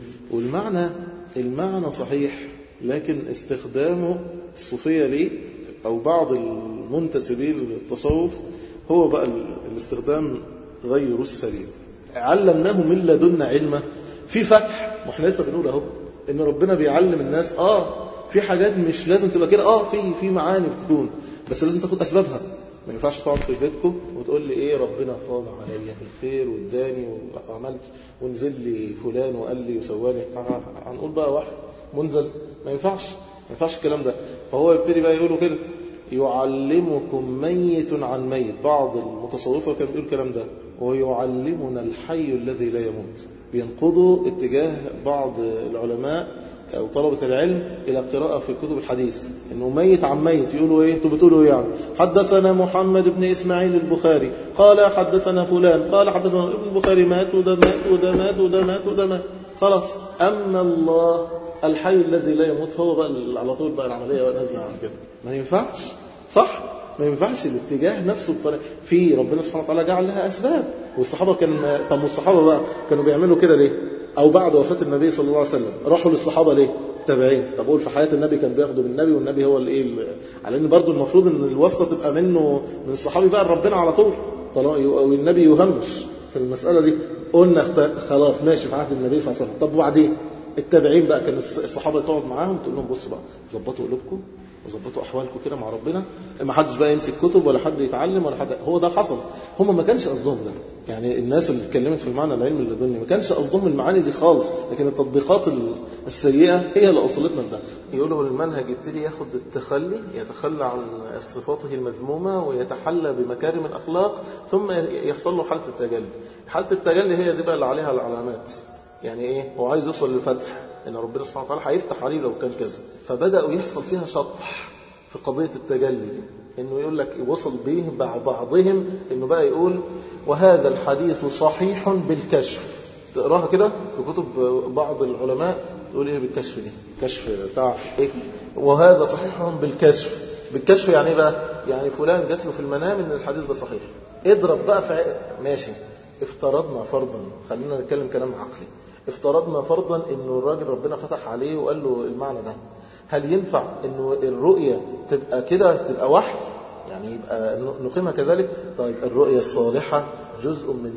والمعنى صحيح، لكن استخدامه الصوفية ليه أو بعض المنتسبين للتصوف هو بقى الاستخدام غير السليم. علمناه من لدنا علما، في فتح. واحنا لسه بنقول اهو ان ربنا بيعلم الناس في حاجات مش لازم تبقى كده، في معاني بتكون، بس لازم تاخد أسبابها. ما ينفعش تقعد في بيتكم وتقول لي ايه ربنا فاض عليا في الخير واداني وعملت ونزل لي فلان وقال لي وسواني، هنقول بقى واحد منزل. ما ينفعش الكلام ده. فهو يبتدي بقى يقولوا كده يعلمكم ميت عن ميت. بعض المتصوفة كان بيقول الكلام ده، ويعلمنا الحي الذي لا يموت. بينقضوا اتجاه بعض العلماء أو طلبة العلم إلى قراءة في كتب الحديث إنه ميت عن ميت. يقولوا إيه؟ أنتوا بتقولوا يعني حدثنا محمد بن إسماعيل البخاري قال حدثنا فلان قال حدثنا ابن البخاري مات وده مات وده مات وده مات وده مات، خلاص. أما الله الحي الذي لا يموت فهو بقى على طول بقى العملية بقى نازلة عن كده. ما ينفعش، صح؟ ما ينفعش الاتجاه نفسه بطريقة. في ربنا سبحانه وتعالى جعل لها أسباب. والصحابة طب والصحابة بقى كانوا بيعملوا كده ليه؟ أو بعد وفاة النبي صلى الله عليه وسلم راحوا للصحابة ليه؟ تابعين. طب قول في حياة النبي كان بياخدوا بالنبي والنبي هو على ان برضو المفروض ان الواسطة تبقى من الصحابي بقى ربنا على طول، والنبي يهمش في المسألة دي. قلنا خلاص ماشي في عهد النبي صلى الله عليه وسلم. طب وبعدين التابعين بقى كان الصحابة تقعد معاهم تقول لهم بصوا بقى ظبطوا قلوبكم وظبطوا احوالكم كده مع ربنا، ما حدش بقى يمسك كتب ولا حد يتعلم ولا حد. هو ده حصل. هم ما كانش قصدهم ده، يعني الناس اللي اتكلمت في المعنى العلمي اللدني ما كانش قصدهم المعاني دي خالص، لكن التطبيقات السيئة هي اللي وصلتنا لده. يقولوا المنهج يبتدي ياخد التخلي، يتخلى عن صفاته المذمومة ويتحلى بمكارم الأخلاق، ثم يحصل له حالة التجلي. حالة التجلي هي دي بقى اللي عليها العلامات. يعني ايه؟ هو عايز يوصل للفتح، ان ربنا سبحانه وتعالى هيفتح عليه لو كان كذا. فبدأوا يحصل فيها شطح في قضية التجلي دي، انه يقول لك وصل به بعضهم انه بقى يقول وهذا الحديث صحيح بالكشف. تقراها كده في كتب بعض العلماء تقول ايه بالكشف دي؟ كشف بتاع ايه؟ وهذا صحيح بالكشف. بالكشف يعني ايه بقى؟ يعني فلان جات له في المنام ان الحديث ده صحيح. اضرب بقى في ماشي. افترضنا فرضا، خلينا نتكلم كلام عقلي، افترضنا فرضا انه الراجل ربنا فتح عليه وقال له المعنى ده، هل ينفع انه الرؤية تبقى كده تبقى وحي؟ يعني يبقى نقيمها كذلك؟ طيب الرؤية الصالحة جزء من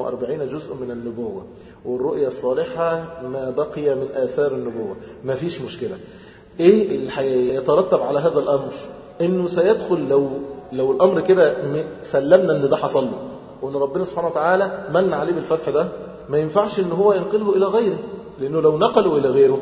46 جزء من النبوة، والرؤية الصالحة ما بقي من آثار النبوة، ما فيش مشكلة. ايه اللي هيترتب على هذا الامر؟ انه سيدخل لو الامر كده سلمنا ان ده حصل له وان ربنا سبحانه وتعالى من عليه بالفتح ده، ما ينفعش ان هو ينقله الى غيره، لانه لو نقلوا الى غيره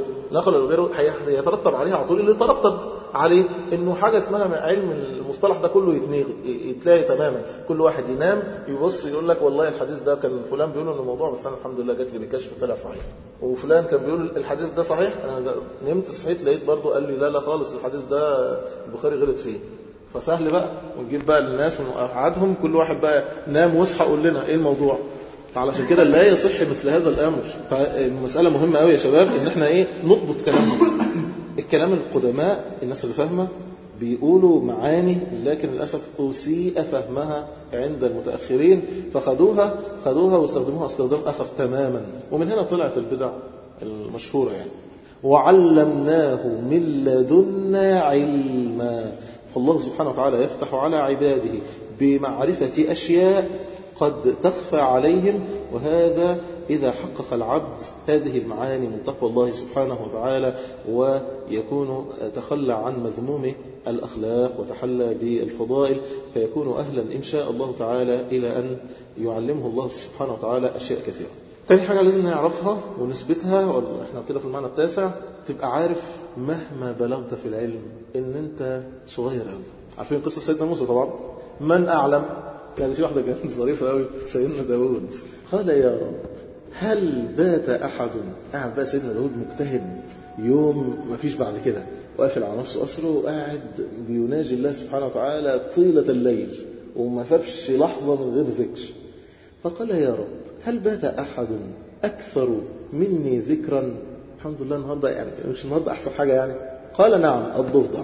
هيترتب عليه على طول اللي يترتب عليه انه حاجه اسمها علم المصطلح ده كله يتلاقي تماما. كل واحد ينام يبص يقول لك والله الحديث ده كان فلان بيقول انه الموضوع، بس انا الحمد لله جات لي بكشف طلع صحيح. وفلان كان بيقول الحديث ده صحيح، انا نمت صحيت لقيت برضه قال لي لا خالص الحديث ده البخاري غلط فيه. فسهل بقى ونجيب بقى للناس ونقعدهم كل واحد بقى نام واصحى قول لنا ايه الموضوع. علشان كده لا يصح مثل هذا الامر. فالمساله مهمه قوي يا شباب ان احنا نضبط كلامنا. الكلام القدماء الناس اللي فاهمه بيقولوا معاني، لكن للاسف اسيء فهمها عند المتاخرين، فخدوها واستخدموها استخدام اخر تماما. ومن هنا طلعت البدع المشهوره يعني. وعلمناه من لدنا علما. فالله سبحانه وتعالى يفتح على عباده بمعرفة أشياء قد تخفى عليهم، وهذا إذا حقق العبد هذه المعاني من تقوى الله سبحانه وتعالى، ويكون تخلى عن مذموم الأخلاق وتحلى بالفضائل، فيكون أهلا إن شاء الله تعالى إلى أن يعلمه الله سبحانه وتعالى أشياء كثيرة. تاني حاجة لازم نعرفها ونثبتها، احنا كده في المعنى التاسع، تبقى عارف مهما بلغت في العلم ان انت صغير قوي. عارفين قصة سيدنا موسى طبعا؟ من أعلم؟ يعني في واحدة كانت ظريفة قوي، سيدنا داود قال يا رب هل بات أحد؟ قاعد بقى سيدنا داود مجتهد يوم ما فيش بعد كده، وقافل على نفسه أسره وقاعد بيناجي الله سبحانه وتعالى طيلة الليل وما سابش لحظة من غير ذكر. فقال يا رب هل بات أحد أكثر مني ذكرا؟ الحمد لله النهاردة يعني مش النهاردة أحسن حاجة يعني. قال نعم الضفدع.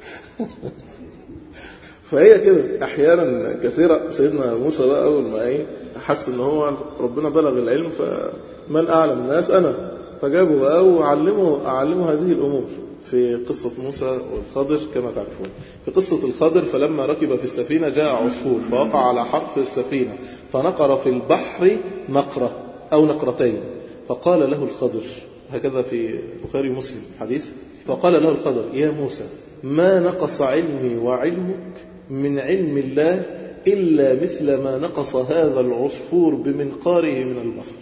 فهي كده أحيانا كثيرة. سيدنا موسى بقى أول ما حس إن هو ربنا بلغ العلم، فمن أعلم الناس أنا، فجابوا بقى وعلموا هذه الأمور. في قصة موسى والخضر كما تعرفون. في قصة الخضر فلما ركب في السفينة جاء عصفور فوقع على حرف السفينة فنقر في البحر نقرة أو نقرتين، فقال له الخضر، هكذا في بخاري ومسلم حديث، فقال له الخضر يا موسى ما نقص علمي وعلمك من علم الله إلا مثل ما نقص هذا العصفور بمنقاره من البحر.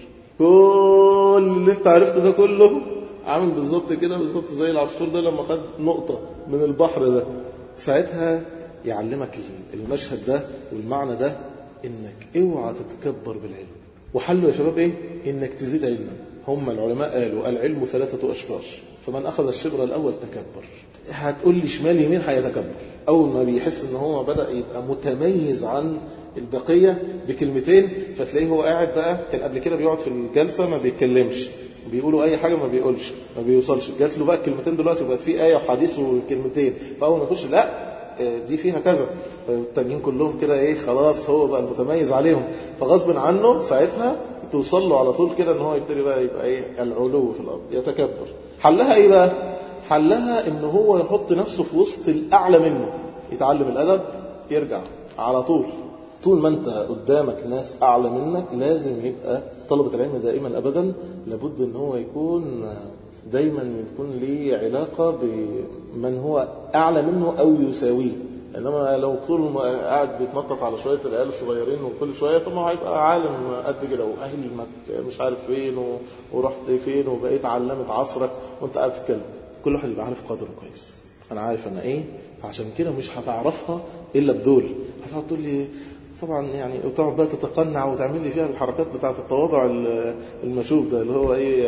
كل اللي انت عرفته ده كله عامل بالظبط كده، بالظبط زي العصفور ده لما خد نقطة من البحر ده. ساعتها يعلمك المشهد ده والمعنى ده انك اوعى تتكبر بالعلم. وحله يا شباب ايه؟ انك تزيد علما. هم العلماء قالوا العلم 3 أشبار، فمن أخذ الشبر الأول تكبر. هتقول لي شمال يمين هيتكبر. أول ما بيحس ان هو بدأ يبقى متميز عن البقية بكلمتين، فتلاقيه هو قاعد بقى، كان قبل كده بيقعد في الجلسة ما بيتكلمش، بيقولوا أي حاجة ما بيقولش، ما بيوصلش، جات له بقى كلمتين دلوقتي وبقت فيه آية وحديث وكلمتين، فأول ما يخش لا دي فيها كذا، فالتانيين كلهم كده ايه خلاص هو بقى المتميز عليهم، فغصب عنه ساعتها توصل له على طول كده ان هو يبتدي بقى يبقى ايه العلو في الارض، يتكبر. حلها ايه بقى؟ حلها ان هو يحط نفسه في وسط الاعلى منه، يتعلم الادب، يرجع على طول. طول ما انت قدامك ناس اعلى منك لازم يبقى طلبة العلم دائما ابدا لابد ان هو يكون دايما يكون ليه علاقة بمن هو اعلى منه او يساويه. انما لو طول ما قاعد بيتنطط على شويه العيال الصغيرين وكل شويه، طب ما هيبقى عالم قد كده واهلك مش عارف فين ورحت فين وبقيت علامه عصرك وانت قاعد تتكلم. كل واحد يبقى عارف قدره كويس. انا عارف انا ايه، فعشان كده مش هتعرفها الا بدول. هتقعد تقول لي طبعا يعني، وتقعد بقى تتقنع وتعمل لي فيها الحركات بتاعه التواضع المشوب ده اللي هو ايه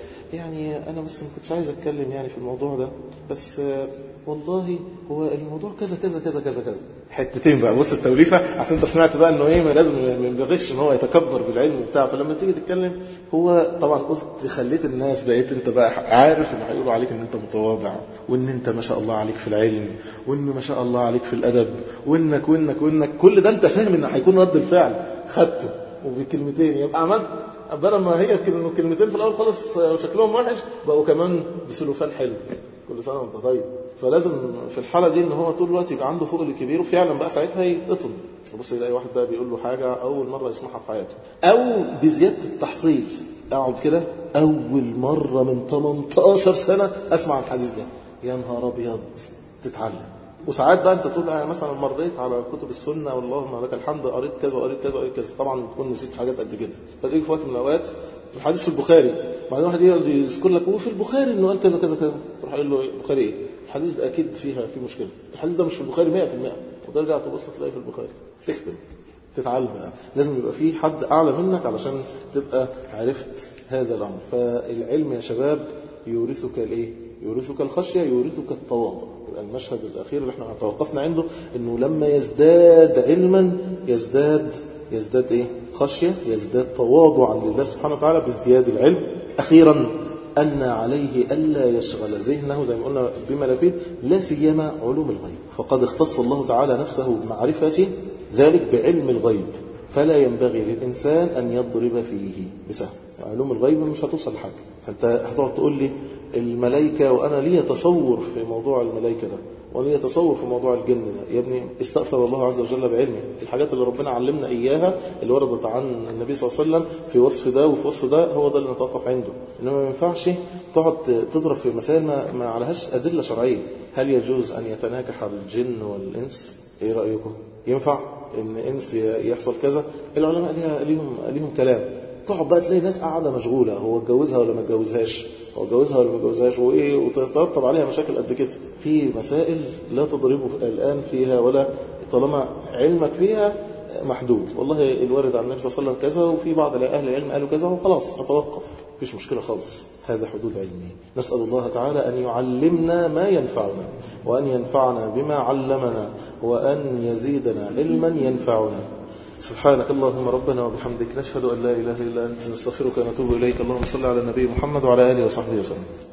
يعني انا بس ما كنتش عايز اتكلم يعني في الموضوع ده، بس والله هو الموضوع كذا كذا كذا كذا كذا. حتتين بقى، بص التوليفه، عشان انت سمعت بقى انه ايه لازم ما ينبغيش ان هو يتكبر بالعلم بتاعه، فلما تيجي تتكلم هو طبعا قلت خليت الناس بقيت انت بقى عارف ان هيقولوا عليك ان انت متواضع، وان انت ما شاء الله عليك في العلم، وان ما شاء الله عليك في الادب، وانك وانك وانك كل ده انت فاهم ان هيكون رد الفعل خدته وبكلمتين يبقى عملت، بدل ما هي كلمتين في الاول خالص وشكلهم وحش بقوا كمان بسلوفان حلو. كل سنه وانت طيب. فلازم في الحاله دي ان هو طول الوقت يبقى عنده فوق الكبير، وفعلا بقى ساعتها يتقطن. بص يلاقي واحد بقى بيقول له حاجه اول مره يسمعها في حياته، او بزياده التحصيل. اقعد كده اول مره من 18 سنه اسمع الحديث ده، يا نهار ابيض تتعلم. وساعات بقى انت تقول يعني مثلا مريت على كتب السنه والله لك الحمد قريت كذا وقريت كذا وقريت كذا، طبعا بتكون نسيت حاجات قد كده، فتيجي في وقت من الاوقات الحديث في البخاري، بعدين واحد يذكر لك وفي البخاري انه قال كذا كذا كذا، تروح قايل له البخاري ايه؟ الحديث ده اكيد في مشكله، الحديث ده مش في البخاري 100%، وترجع تبص تلاقيه في البخاري، تختم تتعلم. لازم يبقى في حد اعلى منك علشان تبقى عرفت هذا الامر. فالعلم يا شباب يورثك الايه؟ يورثك الخشيه، يورثك التواضع. يبقى المشهد الاخير اللي احنا توقفنا عنده انه لما يزداد علما يزداد ايه؟ خشيه، يزداد تواضعا لله سبحانه وتعالى بازدياد العلم. اخيرا ان عليه الا يشغل ذهنه زي ما قلنا بما لا فيه، لا سيما علوم الغيب، فقد اختص الله تعالى نفسه بمعرفه ذلك بعلم الغيب، فلا ينبغي للإنسان أن يضرب فيه بسهم. علوم الغيب مش هتوصل لحاجة. فأنت هتقعد تقول لي الملائكة، وأنا لي تصور في موضوع الملائكة ده، ولي تصور في موضوع الجن ده. يا ابني استأثر الله عز وجل بعلمه. الحاجات اللي ربنا علمنا إياها اللي وردت عن النبي صلى الله عليه وسلم في وصف ده وفي وصف ده، هو ده اللي نتوقف عنده. إنما ما ينفعش تقعد تضرب في مسائل ما عليهاش أدلة شرعية. هل يجوز أن يتناكح الجن والإنس؟ إيه رأيكم؟ ينفع ان انس يحصل كذا؟ العلماء ليهم كلام. تقعد بقى تلاقي ناس قاعده مشغوله، هو اتجوزها ولا ما اتجوزهاش، هو اتجوزها ولا ما اتجوزهاش، وايه، وتترتب عليها مشاكل قد كده. في مسائل لا تضربه الان فيها، ولا طالما علمك فيها محدود. والله الوارد عن النبي صلى الله عليه وسلم كذا، وفي بعض اهل العلم قالوا كذا، وخلاص اتوقف، مفيش مشكله خالص. هذا حدود علمي. نسال الله تعالى ان يعلمنا ما ينفعنا، وان ينفعنا بما علمنا، وان يزيدنا علما ينفعنا. سبحانك اللهم ربنا وبحمدك، نشهد ان لا اله الا انت، نستغفرك ونتوب اليك. اللهم صل على النبي محمد وعلى اله وصحبه وسلم.